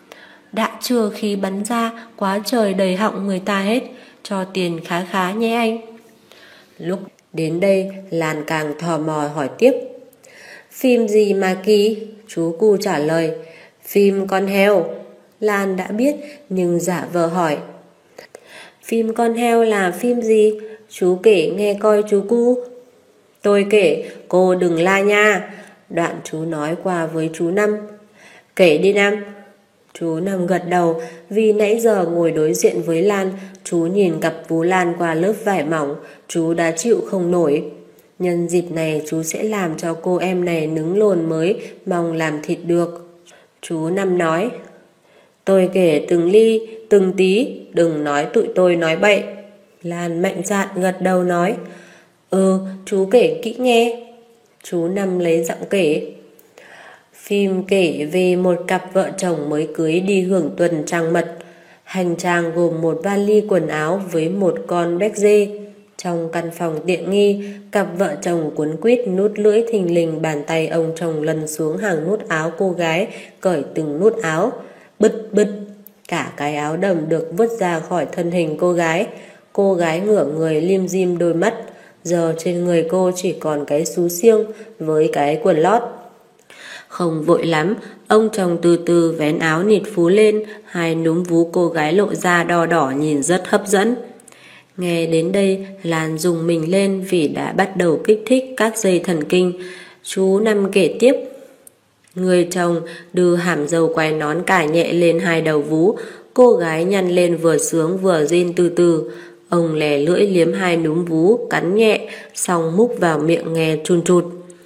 Đã chưa khi bắn ra, quá trời đầy họng người ta hết, cho tiền khá khá nhé anh. Lúc đến đây, Lan càng tò mò hỏi tiếp. Phim gì mà kỳ? Chú cu trả lời. Phim con heo. Lan đã biết nhưng giả vờ hỏi. Phim con heo là phim gì? Chú kể nghe coi chú cu. Tôi kể, cô đừng la nha. Đoạn chú nói qua với chú Năm. Kể đi Năm. Chú Năm gật đầu, vì nãy giờ ngồi đối diện với Lan, chú nhìn cặp vú Lan qua lớp vải mỏng, chú đã chịu không nổi. Nhân dịp này chú sẽ làm cho cô em này nứng lồn mới, mong làm thịt được. Chú Năm nói. Tôi kể từng ly, từng tí, đừng nói tụi tôi nói bậy. Lan mạnh dạn gật đầu nói. Ừ, chú kể kỹ nghe. Chú Năm lấy giọng kể. Phim kể về một cặp vợ chồng mới cưới đi hưởng tuần trăng mật. Hành trang gồm một vali quần áo với một con béc dê. Trong căn phòng tiện nghi, cặp vợ chồng cuốn quýt nút lưỡi thình lình bàn tay ông chồng lần xuống hàng nút áo cô gái, cởi từng nút áo. Bứt bứt, cả cái áo đầm được vứt ra khỏi thân hình cô gái. Cô gái ngửa người lim dim đôi mắt. Giờ trên người cô chỉ còn cái xú xiêng với cái quần lót. Không vội lắm, ông chồng từ từ vén áo nịt phú lên, hai núm vú cô gái lộ ra đo đỏ nhìn rất hấp dẫn. Nghe đến đây, Lan rùng mình lên vì đã bắt đầu kích thích các dây thần kinh. Chú Năm kể tiếp. Người chồng đưa hàm dầu quay nón cài nhẹ lên hai đầu vú, cô gái nhăn lên vừa sướng vừa rên từ từ. Ông lè lưỡi liếm hai núm vú, cắn nhẹ, xong múc vào miệng nghe chun chụt.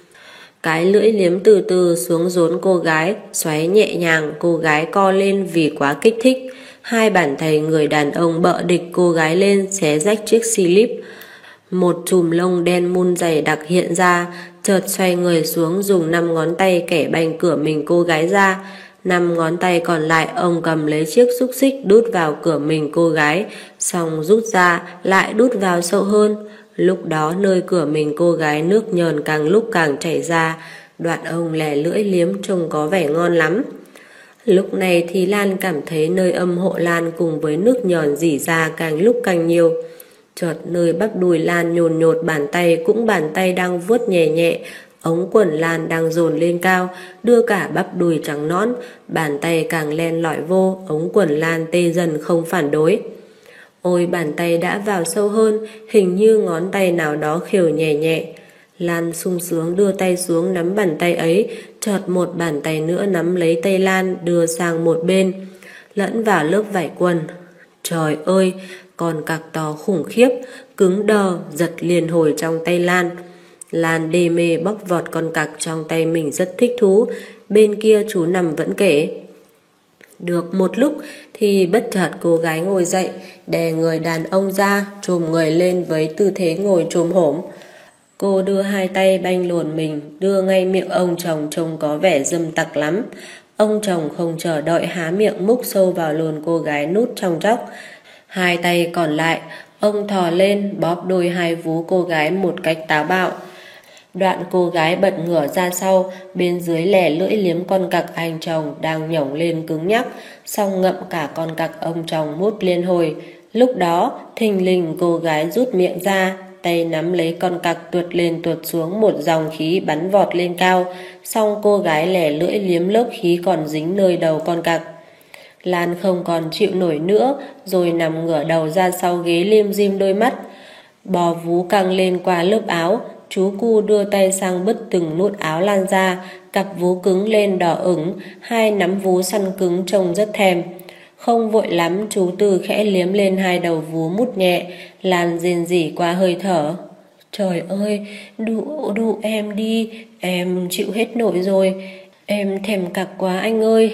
Cái lưỡi liếm từ từ xuống rốn cô gái, xoáy nhẹ nhàng, cô gái co lên vì quá kích thích. Hai bàn tay người đàn ông bợ địch cô gái lên, xé rách chiếc slip. Một chùm lông đen mun dày đặc hiện ra, chợt xoay người xuống dùng năm ngón tay kẻ bành cửa mình cô gái ra. Năm ngón tay còn lại ông cầm lấy chiếc xúc xích đút vào cửa mình cô gái, xong rút ra lại đút vào sâu hơn. Lúc đó nơi cửa mình cô gái nước nhờn càng lúc càng chảy ra. Đoạn ông lè lưỡi liếm trông có vẻ ngon lắm. Lúc này thì Lan cảm thấy nơi âm hộ Lan cùng với nước nhờn rỉ ra càng lúc càng nhiều. Chợt nơi bắp đùi Lan nhồn nhột bàn tay cũng bàn tay đang vuốt nhẹ nhẹ. Ống quần Lan đang dồn lên cao, đưa cả bắp đùi trắng nõn, bàn tay càng len lỏi vô, ống quần Lan tê dần không phản đối. Ôi bàn tay đã vào sâu hơn, hình như ngón tay nào đó khều nhẹ nhẹ. Lan sung sướng đưa tay xuống nắm bàn tay ấy, chợt một bàn tay nữa nắm lấy tay Lan đưa sang một bên, lẫn vào lớp vải quần. Trời ơi, con cặc to khủng khiếp, cứng đờ, giật liền hồi trong tay Lan. Lan đê mê bóc vọt con cặc trong tay mình rất thích thú. Bên kia chú Năm vẫn kể. Được một lúc thì bất chợt cô gái ngồi dậy, đè người đàn ông ra, chồm người lên với tư thế ngồi chồm hổm. Cô đưa hai tay banh luồn mình, đưa ngay miệng ông chồng trông có vẻ dâm tặc lắm. Ông chồng không chờ đợi há miệng múc sâu vào luồn cô gái nút trong chóc. Hai tay còn lại, ông thò lên bóp đôi hai vú cô gái một cách táo bạo. Đoạn cô gái bật ngửa ra sau, bên dưới lè lưỡi liếm con cặc anh chồng đang nhổng lên cứng nhắc, xong ngậm cả con cặc ông chồng mút liên hồi. Lúc đó, thình lình cô gái rút miệng ra, tay nắm lấy con cặc tuột lên tuột xuống, một dòng khí bắn vọt lên cao, xong cô gái lè lưỡi liếm lớp khí còn dính nơi đầu con cặc. Lan không còn chịu nổi nữa, rồi nằm ngửa đầu ra sau ghế lim dim đôi mắt. Bò vú căng lên qua lớp áo, chú cu đưa tay sang bứt từng nút áo Lan ra, cặp vú cứng lên đỏ ửng, hai nắm vú săn cứng trông rất thèm. Không vội lắm, chú Tư khẽ liếm lên hai đầu vú mút nhẹ, Lan rên rỉ qua hơi thở. Trời ơi, đụ đụ em đi, em chịu hết nổi rồi, em thèm cặc quá anh ơi.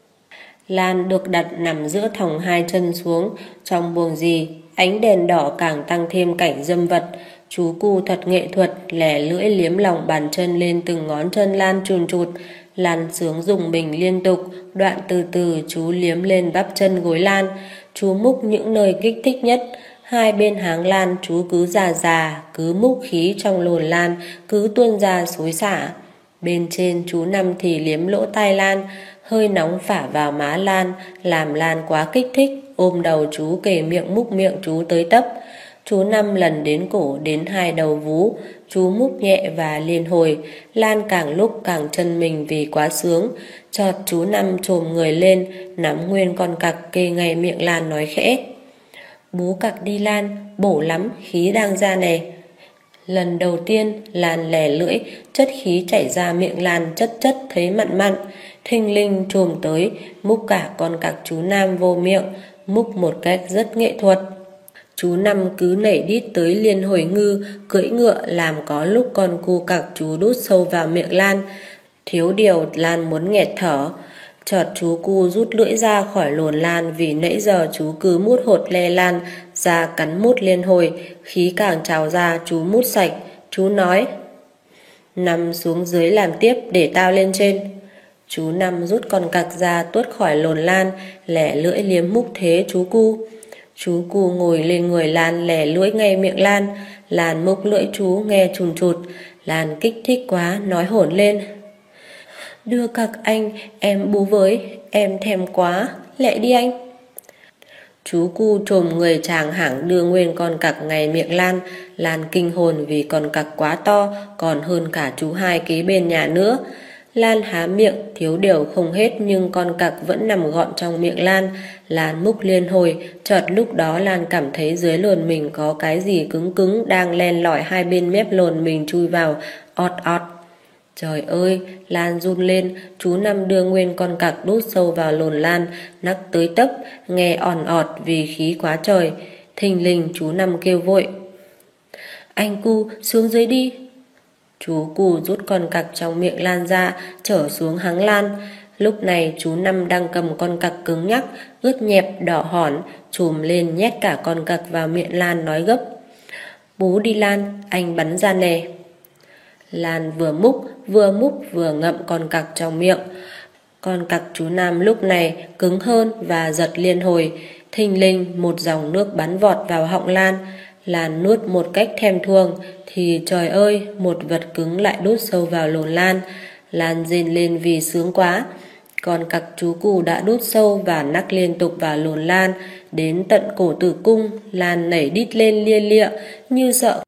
Lan được đặt nằm giữa thòng hai chân xuống, trong buồng gì, ánh đèn đỏ càng tăng thêm cảnh dâm vật. Chú cu thật nghệ thuật, lẻ lưỡi liếm lòng bàn chân lên từng ngón chân Lan chùn chụt. Lan sướng dùng mình liên tục, đoạn từ từ chú liếm lên bắp chân gối Lan. Chú múc những nơi kích thích nhất. Hai bên háng Lan chú cứ già già, cứ múc khí trong lồn Lan, cứ tuôn ra xối xả. Bên trên chú Năm thì liếm lỗ tai Lan, hơi nóng phả vào má Lan, làm Lan quá kích thích, ôm đầu chú kề miệng múc miệng chú tới tấp. Chú Năm lần đến cổ đến hai đầu vú, chú múc nhẹ và liên hồi. Lan càng lúc càng chân mình vì quá sướng. Chợt chú Năm chồm người lên, nắm nguyên con cặc kê ngay miệng Lan nói khẽ. Bú cặc đi Lan, bổ lắm, khí đang ra nè. Lần đầu tiên Lan lè lưỡi, chất khí chảy ra miệng Lan chất chất thấy mặn mặn. Thình linh chồm tới, múc cả con cặc chú Nam vô miệng, múc một cách rất nghệ thuật. Chú Năm cứ nảy đít tới liên hồi ngư, cưỡi ngựa làm có lúc con cu cặc chú đút sâu vào miệng Lan. Thiếu điều Lan muốn nghẹt thở. Chợt chú cu rút lưỡi ra khỏi lồn Lan vì nãy giờ chú cứ mút hột le Lan ra cắn mút liên hồi, khí càng trào ra chú mút sạch. Chú nói, nằm xuống dưới làm tiếp để tao lên trên. Chú Năm rút con cặc ra tuốt khỏi lồn Lan, lẻ lưỡi liếm múc thế chú cu. Chú cu ngồi lên người Lan lẻ lưỡi ngay miệng Lan. Lan múc lưỡi chú nghe chùn chụt. Lan kích thích quá nói hổn lên. Đưa cặc anh, em bú với, em thèm quá, lẹ đi anh. Chú cu trồm người chàng hảng đưa nguyên con cặc ngay miệng Lan. Lan kinh hồn vì con cặc quá to, còn hơn cả chú hai kế bên nhà nữa. Lan há miệng, thiếu điều không hết nhưng con cặc vẫn nằm gọn trong miệng Lan. Lan múc liên hồi, chợt lúc đó Lan cảm thấy dưới lồn mình có cái gì cứng cứng đang len lỏi hai bên mép lồn mình chui vào, ọt ọt. Trời ơi, Lan run lên, chú Năm đưa nguyên con cặc đút sâu vào lồn Lan, nắc tới tấp, nghe ỏn ọt vì khí quá trời. Thình lình chú Năm kêu vội. Anh cu, xuống dưới đi. Chú cu rút con cặc trong miệng Lan ra, trở xuống háng Lan. Lúc này chú Năm đang cầm con cặc cứng nhắc, ướt nhẹp, đỏ hỏn, chùm lên nhét cả con cặc vào miệng Lan nói gấp. Bú đi Lan, anh bắn ra nè. Lan vừa múc, vừa múc vừa ngậm con cặc trong miệng. Con cặc chú Nam lúc này cứng hơn và giật liên hồi. Thình lình một dòng nước bắn vọt vào họng Lan. Lan nuốt một cách thèm thuồng thì trời ơi, một vật cứng lại đút sâu vào lồn Lan. Lan rên lên vì sướng quá. Con cặc chú cù đã đút sâu và nắc liên tục vào lồn Lan đến tận cổ tử cung. Lan nảy đít lên lia lịa như sợ